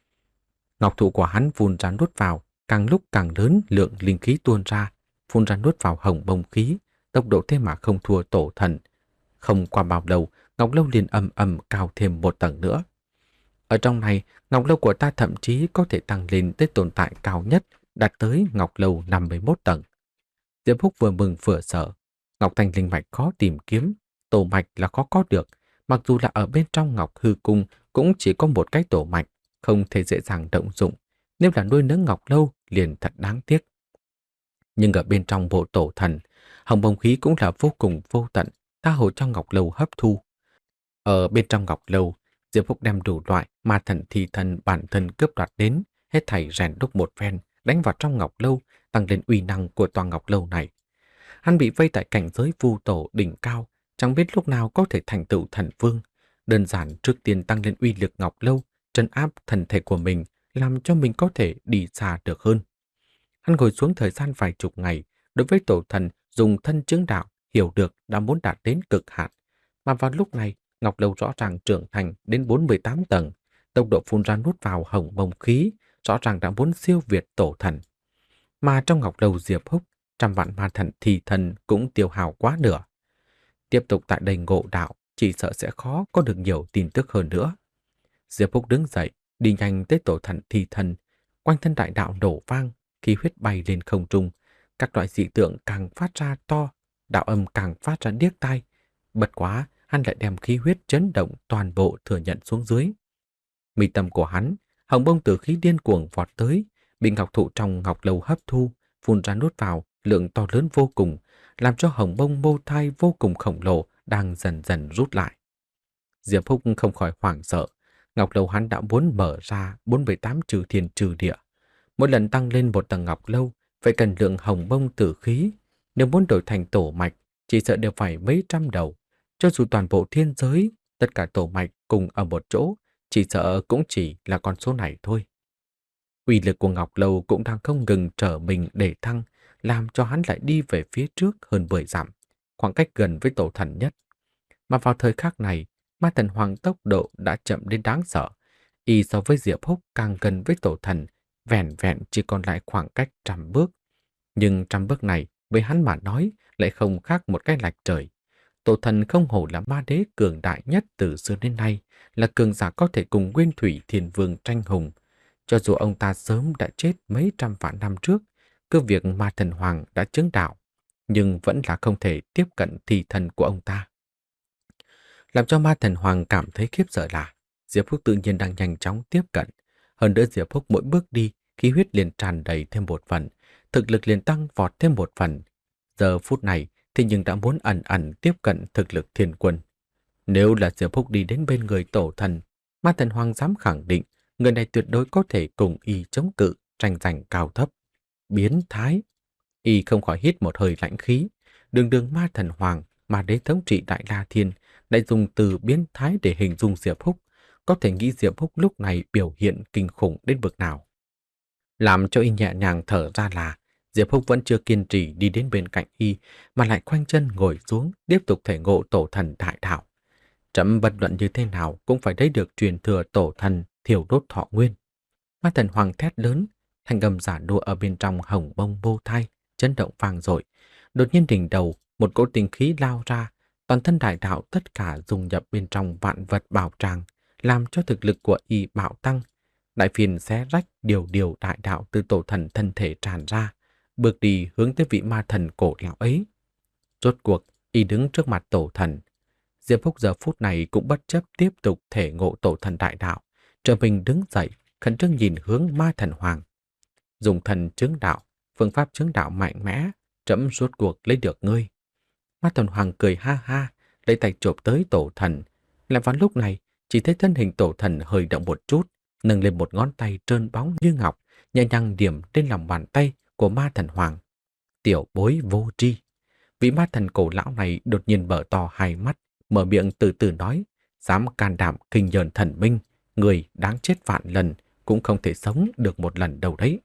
Ngọc thụ của hắn phun ra nuốt vào, càng lúc càng lớn lượng linh khí tuôn ra, phun ra nuốt vào hồng bông khí, tốc độ thế mà không thua tổ thần. Không qua bao lâu, ngọc lâu liền ầm ầm cao thêm một tầng nữa. Ở trong này, ngọc lâu của ta thậm chí có thể tăng lên tới tồn tại cao nhất, đạt tới ngọc lâu năm mươi mốt tầng. Diệp Húc vừa mừng vừa sợ. Ngọc thanh linh mạch khó tìm kiếm, tổ mạch là khó có được. Mặc dù là ở bên trong ngọc hư cung cũng chỉ có một cái tổ mạch, không thể dễ dàng động dụng. Nếu là nuôi nấng ngọc lâu liền thật đáng tiếc. Nhưng ở bên trong bộ tổ thần, hồng bông khí cũng là vô cùng vô tận, tha hồ trong ngọc lâu hấp thu. Ở bên trong ngọc lâu, Diệp Húc đem đủ loại ma thần thi thần bản thân cướp đoạt đến, hết thảy rèn đúc một phen, đánh vào trong ngọc lâu, tăng lên uy năng của tòa ngọc lâu này. Hắn bị vây tại cảnh giới vu tổ đỉnh cao, chẳng biết lúc nào có thể thành tựu thần vương. Đơn giản trước tiên tăng lên uy lực ngọc lâu, trấn áp thần thể của mình, làm cho mình có thể đi xa được hơn. Hắn ngồi xuống thời gian vài chục ngày, đối với tổ thần dùng thân chứng đạo, hiểu được đã muốn đạt đến cực hạn. Mà vào lúc này, ngọc lâu rõ ràng trưởng thành đến bốn mươi tám tầng, tốc độ phun ra nuốt vào hồng bông khí, rõ ràng đã muốn siêu việt tổ thần. Mà trong ngọc lâu Diệp Húc, trăm vạn ma thần thì thần cũng tiêu hao quá nửa. Tiếp tục tại đây ngộ đạo, chỉ sợ sẽ khó có được nhiều tin tức hơn nữa. Diệp Húc đứng dậy, đi nhanh tới tổ thần thi thần, quanh thân đại đạo nổ vang, khí huyết bay lên không trung, các loại dị tượng càng phát ra to, đạo âm càng phát ra điếc tai. Bật quá, hắn lại đem khí huyết chấn động toàn bộ thừa nhận xuống dưới. Mi tâm của hắn, hồng bông tử khí điên cuồng vọt tới, bị ngọc thụ trong ngọc lâu hấp thu, phun ra nuốt vào, lượng to lớn vô cùng, làm cho hồng bông mô thai vô cùng khổng lồ đang dần dần rút lại. Diệp Húc không khỏi hoảng sợ, ngọc lâu hắn đã muốn mở ra bốn mươi tám trừ thiên trừ địa. Mỗi lần tăng lên một tầng ngọc lâu, phải cần lượng hồng bông tử khí. Nếu muốn đổi thành tổ mạch, chỉ sợ đều phải mấy trăm đầu. Cho dù toàn bộ thiên giới, tất cả tổ mạch cùng ở một chỗ, chỉ sợ cũng chỉ là con số này thôi. Uy lực của ngọc lâu cũng đang không ngừng trở mình để thăng, làm cho hắn lại đi về phía trước hơn mười dặm, khoảng cách gần với tổ thần nhất. Mà vào thời khắc này, ma thần hoàng tốc độ đã chậm đến đáng sợ. Y so với Diệp Húc càng gần với tổ thần, vẻn vẹn chỉ còn lại khoảng cách trăm bước. Nhưng trăm bước này, với hắn mà nói, lại không khác một cái lạch trời. Tổ thần không hổ là ma đế cường đại nhất từ xưa đến nay, là cường giả có thể cùng Nguyên Thủy Thiên Vương tranh hùng. Cho dù ông ta sớm đã chết mấy trăm vạn năm trước, cứ việc ma thần hoàng đã chứng đạo, nhưng vẫn là không thể tiếp cận thi thần của ông ta. Làm cho ma thần hoàng cảm thấy khiếp sợ là Diệp Húc tự nhiên đang nhanh chóng tiếp cận. Hơn nữa Diệp Húc mỗi bước đi, khí huyết liền tràn đầy thêm một phần, thực lực liền tăng vọt thêm một phần. Giờ phút này thì nhưng đã muốn ẩn ẩn tiếp cận thực lực thiên quân. Nếu là Diệp Húc đi đến bên người tổ thần, ma thần hoàng dám khẳng định người này tuyệt đối có thể cùng y chống cự, tranh giành cao thấp. Biến thái! Y không khỏi hít một hơi lạnh khí. Đường đường ma thần hoàng, mà đế thống trị Đại La Thiên, lại dùng từ biến thái để hình dung Diệp Húc. Có thể nghĩ Diệp Húc lúc này biểu hiện kinh khủng đến bậc nào. Làm cho y nhẹ nhàng thở ra là Diệp Húc vẫn chưa kiên trì đi đến bên cạnh y, mà lại khoanh chân ngồi xuống, tiếp tục thể ngộ tổ thần đại đạo. Trẫm bất luận như thế nào cũng phải lấy được truyền thừa tổ thần thiểu đốt thọ nguyên. Ma thần hoàng thét lớn, thanh âm giả đua ở bên trong hồng bông vô thai, chấn động vang dội. Đột nhiên đỉnh đầu, một cỗ tinh khí lao ra, toàn thân đại đạo tất cả dung nhập bên trong vạn vật bảo tràng, làm cho thực lực của y bạo tăng. Đại phiền xé rách điều điều đại đạo từ tổ thần thân thể tràn ra, bước đi hướng tới vị ma thần cổ lão ấy. Rốt cuộc, y đứng trước mặt tổ thần. Diệp Phúc giờ phút này cũng bất chấp tiếp tục thể ngộ tổ thần đại đạo, trở mình đứng dậy, khẩn trương nhìn hướng ma thần hoàng. Dùng thần chứng đạo, phương pháp chứng đạo mạnh mẽ, trẫm rốt cuộc lấy được ngươi. Ma thần hoàng cười ha ha, lấy tay chộp tới tổ thần. Lại vào lúc này, chỉ thấy thân hình tổ thần hơi động một chút, nâng lên một ngón tay trơn bóng như ngọc, nhẹ nhàng điểm lên lòng bàn tay của ma thần hoàng. Tiểu bối vô tri. Vị ma thần cổ lão này đột nhiên mở to hai mắt, mở miệng từ từ nói, dám can đảm kinh nhờn thần minh, người đáng chết vạn lần, cũng không thể sống được một lần đâu đấy.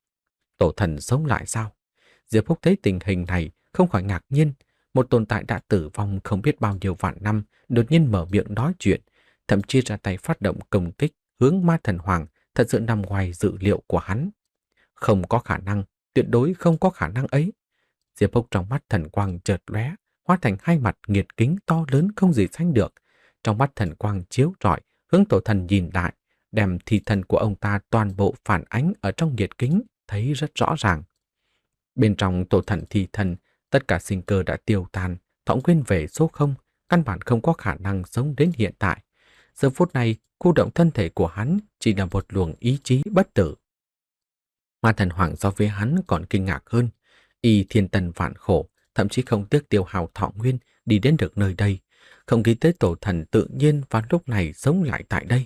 Tổ thần sống lại sao? Diệp Phúc thấy tình hình này không khỏi ngạc nhiên. Một tồn tại đã tử vong không biết bao nhiêu vạn năm đột nhiên mở miệng nói chuyện, thậm chí ra tay phát động công kích hướng ma thần hoàng, thật sự nằm ngoài dự liệu của hắn. Không có khả năng, tuyệt đối không có khả năng ấy. Diệp Phúc trong mắt thần quang chợt lóe, hóa thành hai mặt nghiệt kính to lớn không gì sánh được. Trong mắt thần quang chiếu rọi, hướng tổ thần nhìn lại, đem thi thần của ông ta toàn bộ phản ánh ở trong nghiệt kính, thấy rất rõ ràng. Bên trong tổ thần thi thần, tất cả sinh cơ đã tiêu tan, thõng quên về số không, căn bản không có khả năng sống đến hiện tại. Giờ phút này, khu động thân thể của hắn chỉ là một luồng ý chí bất tử. Ma thần hoàng so với hắn còn kinh ngạc hơn. Y thiên tần vạn khổ, thậm chí không tiếc tiêu hao thọ nguyên đi đến được nơi đây. Không nghĩ tới tổ thần tự nhiên vào lúc này sống lại tại đây.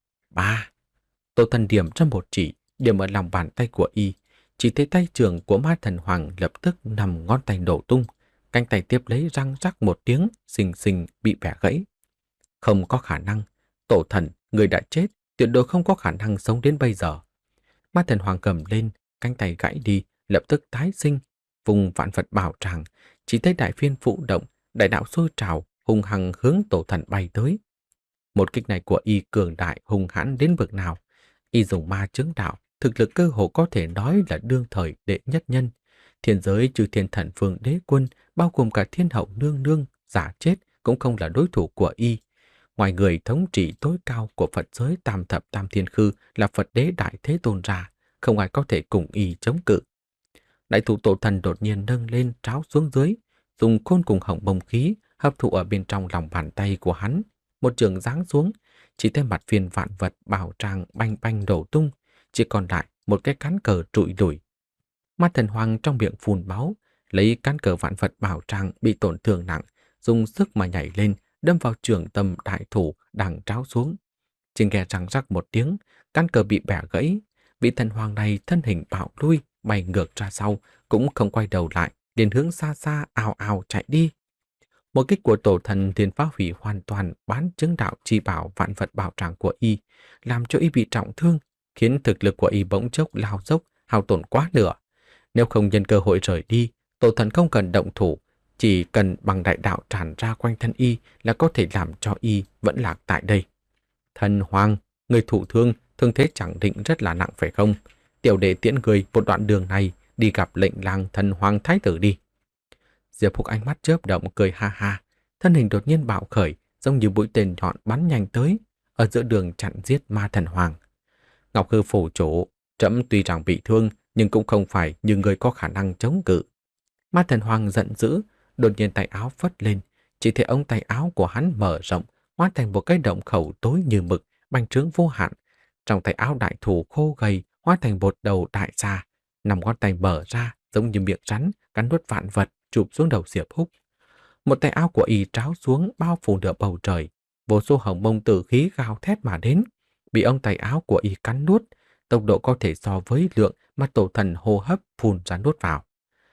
Ba! Tổ thần điểm trong một chỉ, điểm ở lòng bàn tay của Y. Chỉ thấy tay trường của ma thần hoàng lập tức nằm ngón tay đổ tung. Cánh tay tiếp lấy răng rắc một tiếng, xình xình bị bẻ gãy. Không có khả năng. Tổ thần, người đã chết, tuyệt đối không có khả năng sống đến bây giờ. Ma thần hoàng cầm lên, cánh tay gãy đi, lập tức tái sinh. Vùng vạn vật bảo tràng, chỉ thấy đại phiên phụ động, đại đạo sôi trào, hung hăng hướng tổ thần bay tới. Một kích này của Y cường đại hung hãn đến bậc nào. Y dùng ma chứng đạo, thực lực cơ hồ có thể nói là đương thời đệ nhất nhân. Thiên giới trừ thiên thần vương đế quân, bao gồm cả thiên hậu nương nương, giả chết cũng không là đối thủ của Y. Ngoài người thống trị tối cao của Phật giới tam thập tam thiên khư là Phật đế đại thế tôn ra, không ai có thể cùng Y chống cự. Đại thủ tổ thần đột nhiên nâng lên tráo xuống dưới, dùng khôn cùng hồng bồng khí hấp thụ ở bên trong lòng bàn tay của hắn. Một trường giáng xuống, chỉ thấy mặt phiên vạn vật bảo tràng banh banh đổ tung, chỉ còn lại một cái cán cờ trụi lủi. Ma thần hoàng trong miệng phun máu, lấy cán cờ vạn vật bảo tràng bị tổn thương nặng, dùng sức mà nhảy lên, đâm vào trường tâm đại thủ đang tráo xuống. Chỉ nghe răng rắc một tiếng, cán cờ bị bẻ gãy. Vị thần hoàng này thân hình bạo lui, bay ngược ra sau, cũng không quay đầu lại, liền hướng xa xa ào ào chạy đi. Một kích của tổ thần liền phá hủy hoàn toàn bán chứng đạo chi bảo vạn vật bảo tràng của Y, làm cho Y bị trọng thương, khiến thực lực của Y bỗng chốc lao dốc, hao tổn quá nửa. Nếu không nhân cơ hội rời đi, tổ thần không cần động thủ, chỉ cần bằng đại đạo tràn ra quanh thân Y là có thể làm cho Y vẫn lạc tại đây. Thần hoàng, người thụ thương, thương thế chẳng định rất là nặng phải không? Tiểu đệ tiễn người một đoạn đường này đi gặp lệnh lang thần hoàng thái tử đi. Diệp Phúc ánh mắt chớp động cười ha ha, thân hình đột nhiên bạo khởi, giống như mũi tên nhọn bắn nhanh tới, ở giữa đường chặn giết ma thần hoàng. Ngọc Hư phủ chủ, trẫm tuy rằng bị thương, nhưng cũng không phải như người có khả năng chống cự. Ma thần hoàng giận dữ, đột nhiên tay áo phất lên, chỉ thấy ống tay áo của hắn mở rộng, hóa thành một cái động khẩu tối như mực, bành trướng vô hạn. Trong tay áo đại thủ khô gầy, hóa thành một đầu đại xà, nằm ngón tay mở ra, giống như miệng rắn, cắn nuốt vạn vật, chụp xuống đầu Diệp Phúc. Một tay áo của Y tráo xuống bao phủ nửa bầu trời, vô số hồng mông tử khí gào thét mà đến, bị ông tay áo của Y cắn nuốt, tốc độ có thể so với lượng mà tổ thần hô hấp phun ra nuốt vào.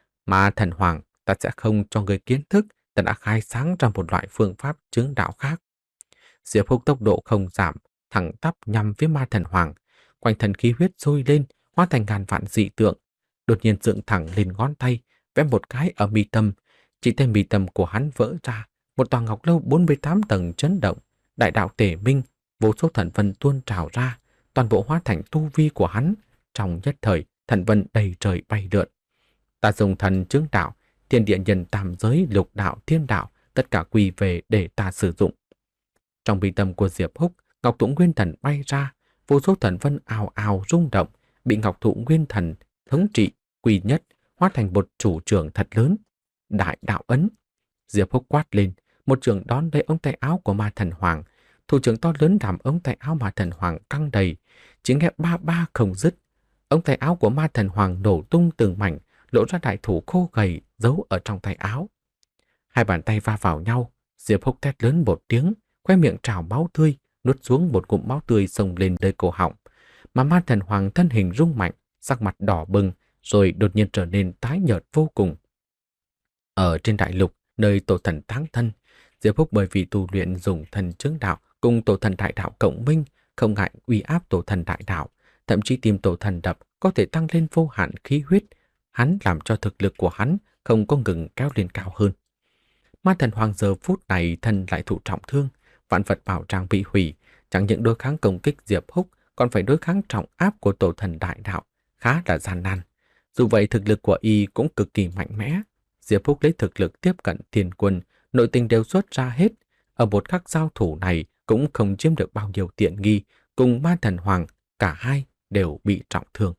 Mà thần hoàng, ta sẽ không cho người kiến thức, ta đã khai sáng ra một loại phương pháp chứng đạo khác. Diệp Phúc tốc độ không giảm, thẳng tắp nhằm phía ma thần hoàng, quanh thân khí huyết sôi lên, hóa thành ngàn vạn dị tượng, đột nhiên dựng thẳng lên ngón tay, vẽ một cái ở mi tâm, chỉ thấy mi tâm của hắn vỡ ra, một tòa ngọc lâu bốn mươi tám tầng chấn động, đại đạo tề minh, vô số thần vân tuôn trào ra, toàn bộ hóa thành tu vi của hắn. Trong nhất thời, thần vân đầy trời bay lượn. Ta dùng thần chứng đạo, thiên địa nhân tam giới, lục đạo, thiên đạo, tất cả quy về để ta sử dụng. Trong mi tâm của Diệp Húc, ngọc thụ nguyên thần bay ra, vô số thần vân ào ào rung động, bị ngọc thụ nguyên thần thống trị quy nhất, hóa thành một chủ trường thật lớn. đại đạo ấn. Diệp Húc quát lên, một trường đón lấy ống tay áo của Ma Thần Hoàng. Thủ trưởng to lớn làm ống tay áo Ma Thần Hoàng căng đầy, chỉ nghe ba ba không dứt. Ống tay áo của Ma Thần Hoàng nổ tung từng mảnh, lộ ra đại thủ khô gầy giấu ở trong tay áo. Hai bàn tay va vào nhau, Diệp Húc thét lớn một tiếng, khoe miệng trào máu tươi, nuốt xuống một ngụm máu tươi xông lên nơi cổ họng. Mà Ma Thần Hoàng thân hình rung mạnh, sắc mặt đỏ bừng, rồi đột nhiên trở nên tái nhợt vô cùng. Ở trên đại lục, nơi tổ thần táng thân, Diệp Húc bởi vì tu luyện dùng thần chứng đạo cùng tổ thần đại đạo cộng minh, không ngại uy áp tổ thần đại đạo, thậm chí tìm tổ thần đập có thể tăng lên vô hạn khí huyết. Hắn làm cho thực lực của hắn không có ngừng kéo lên cao hơn. Ma Thần Hoàng giờ phút này thân lại thụ trọng thương, vạn vật bảo trang bị hủy, chẳng những đối kháng công kích Diệp Húc, còn phải đối kháng trọng áp của tổ thần đại đạo, khá là gian nan. Dù vậy thực lực của y cũng cực kỳ mạnh mẽ. Diệp Húc lấy thực lực tiếp cận thiên quân, nội tình đều xuất ra hết. Ở một khắc giao thủ này cũng không chiếm được bao nhiêu tiện nghi, cùng Ma Thần Hoàng, cả hai đều bị trọng thương.